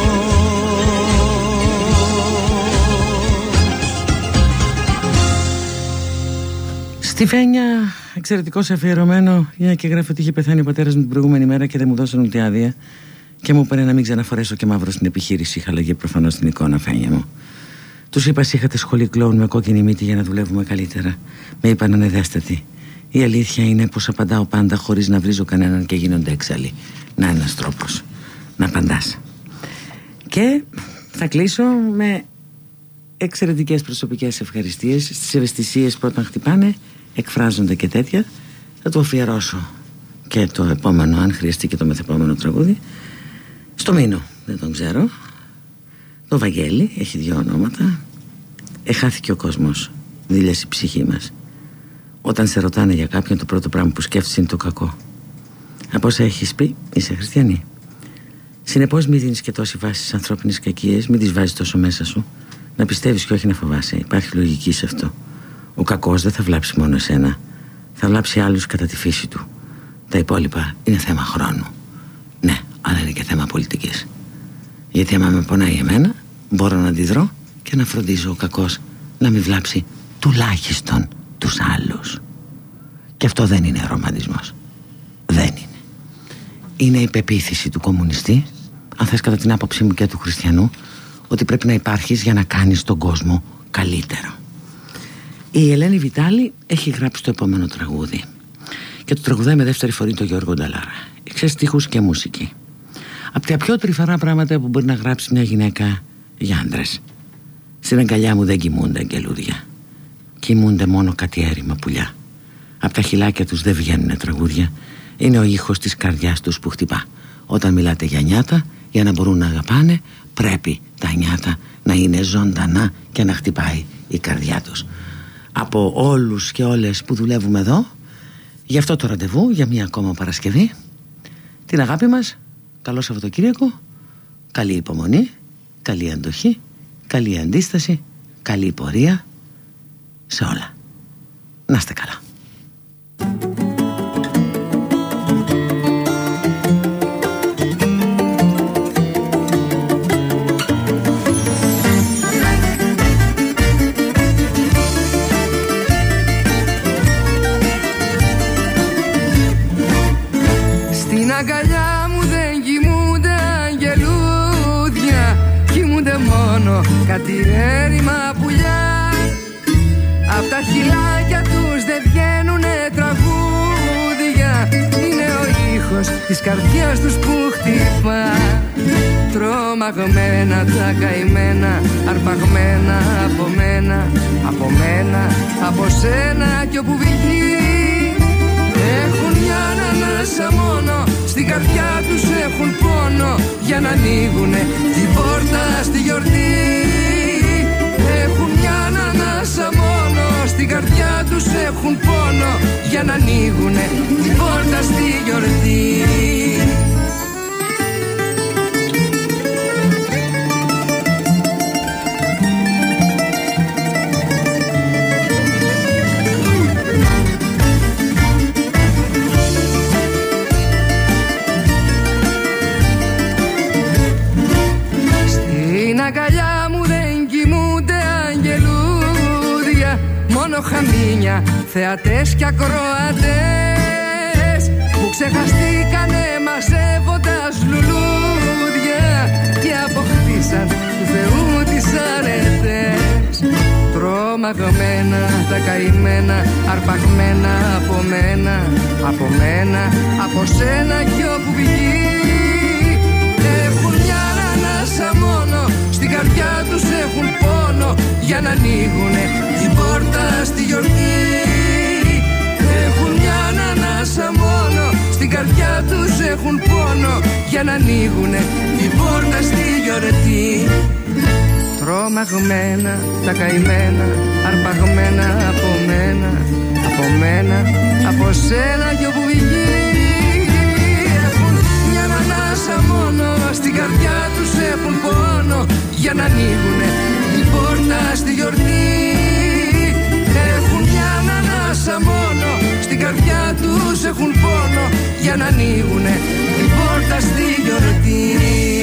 Στη Φένια, εξαιρετικός αφιερωμένο, μια και γράφει ότι είχε πεθάνει ο πατέρας μου την προηγούμενη μέρα και δεν μου δώσαν ούτε άδεια και μου είπανε να μην ξαναφορέσω και μαύρο στην επιχείρηση. Είχα αλλαγή προφανώς στην εικόνα, Φένια μου. Τους είπα, είχατε σχολή κλόουν με κόκκινη μύτη για να δουλεύουμε καλύτερα. Με είπαν ανεδέστατη. Η αλήθεια είναι πως απαντάω πάντα χωρίς να βρίζω κανέναν και γίνονται έξαλλοι. Να, ένας τρόπος να απαντάς. Και θα κλείσω με εξαιρετικές προσωπικές ευχαριστίες. Στις ευαισθησίες που όταν χτυπάνε εκφράζονται και τέτοια. Θα του αφιερώσω και το επόμενο, αν χρειαστεί και το μεθεπόμενο τραγούδι, στο Μήνο, δεν τον ξέρω. Το Βαγγέλη, έχει δύο ονόματα. Εχάθηκε ο κόσμος, δίλιασε η ψυχή μας. Όταν σε ρωτάνε για κάποιον, το πρώτο πράγμα που σκέφτεσαι είναι το κακό. Από όσα έχεις πει, είσαι χριστιανή. Συνεπώς μην δίνεις και τόση βάση στις ανθρώπινες κακίες, μην τις βάζεις τόσο μέσα σου. Να πιστεύεις και όχι να φοβάσαι, υπάρχει λογική σε αυτό. Ο κακός δεν θα βλάψει μόνο εσένα, θα βλάψει άλλους κατά τη φύση του. Τα υπόλοιπα είναι θέμα χρόνου. Ναι, αλλά είναι και θέμα πολιτικής. Γιατί άμα με πονάει εμένα, μπορώ να αντιδρώ και να φροντίζω ο κακός να μην βλάψει τουλάχιστον τους άλλους. Και αυτό δεν είναι ρομαντισμός. Δεν είναι. Είναι η πεποίθηση του κομμουνιστή, αν θες κατά την άποψή μου και του χριστιανού, ότι πρέπει να υπάρχεις για να κάνεις τον κόσμο καλύτερο. Η Ελένη Βιτάλη έχει γράψει το επόμενο τραγούδι και το τραγουδάει με δεύτερη φορή το Γιώργο Νταλάρα. Ξέρεις, στίχους και μουσική. Από τα πιο τρυφερά πράγματα που μπορεί να γράψει μια γυναίκα για άντρες. Στην αγκαλιά μου δεν κοιμούνται αγγελούδια, κοιμούνται μόνο κάτι έρημα πουλιά. Από τα χυλάκια τους δεν βγαίνουνε τραγούδια, είναι ο ήχος της καρδιάς τους που χτυπά. Όταν μιλάτε για νιάτα, για να μπορούν να αγαπάνε, πρέπει τα νιάτα να είναι ζωντανά και να χτυπάει η καρδιά τους. Από όλους και όλες που δουλεύουμε εδώ, γι' αυτό το ραντεβού για μια ακόμα Παρασκευή, την αγάπη μας, καλό Σαββατοκύριακο, καλή υπομονή, καλή αντοχή, καλή αντίσταση, καλή πορεία σε όλα. Να είστε καλά. Στην αγκαλιά μου δεν κοιμούνται αγγελούδια, κοιμούνται μόνο κάτι έρημα πουλιά. Απ' τα χυλάκια τους δεν βγαίνουνε τραγούδια, είναι ο ήχος της καρδιάς τους που χτυπά. Τρομαγμένα τα καημένα, αρπαγμένα από μένα, από μένα, από σένα κι όπου βγει έχουν για να ανοίγουνε την πόρτα στη γιορτή. Έχουν μια ανάσα μόνο, στην καρδιά τους έχουν πόνο για να ανοίγουνε την πόρτα στη γιορτή. Στην αγκαλιά μου δεν κοιμούνται αγγελούδια, μόνο χαμίνια, θεατές και ακροατές που ξεχαστήκανε μαζεύοντας λουλούδια και αποκτήσαν του Θεού τις αρετές. Τρομαγμένα τα καημένα, αρπαγμένα από μένα, από μένα, από σένα κι όπου πηγεί. Έχουν μια ανάσα μόνο, στην καρδιά τους έχουν πόνο για να ανοίγουνε την πόρτα στη γιορτή. Έχουν μια ανάσα μόνο, στην καρδιά τους έχουν πόνο για να ανοίγουνε την πόρτα στη γιορτή. Τρομαγμένα τα καημένα, αρπαγμένα από μένα, από μένα, από σένα κι όπου βγει. Έχουν μια ανάσα μόνο, στην καρδιά τους έχουν πόνο για να ανοίγουνε την πόρτα στη γιορτή. Έχουν μια ανάσα μόνο, στην καρδιά τους έχουν πόνο για να ανοίγουνε την πόρτα στη γιορτή.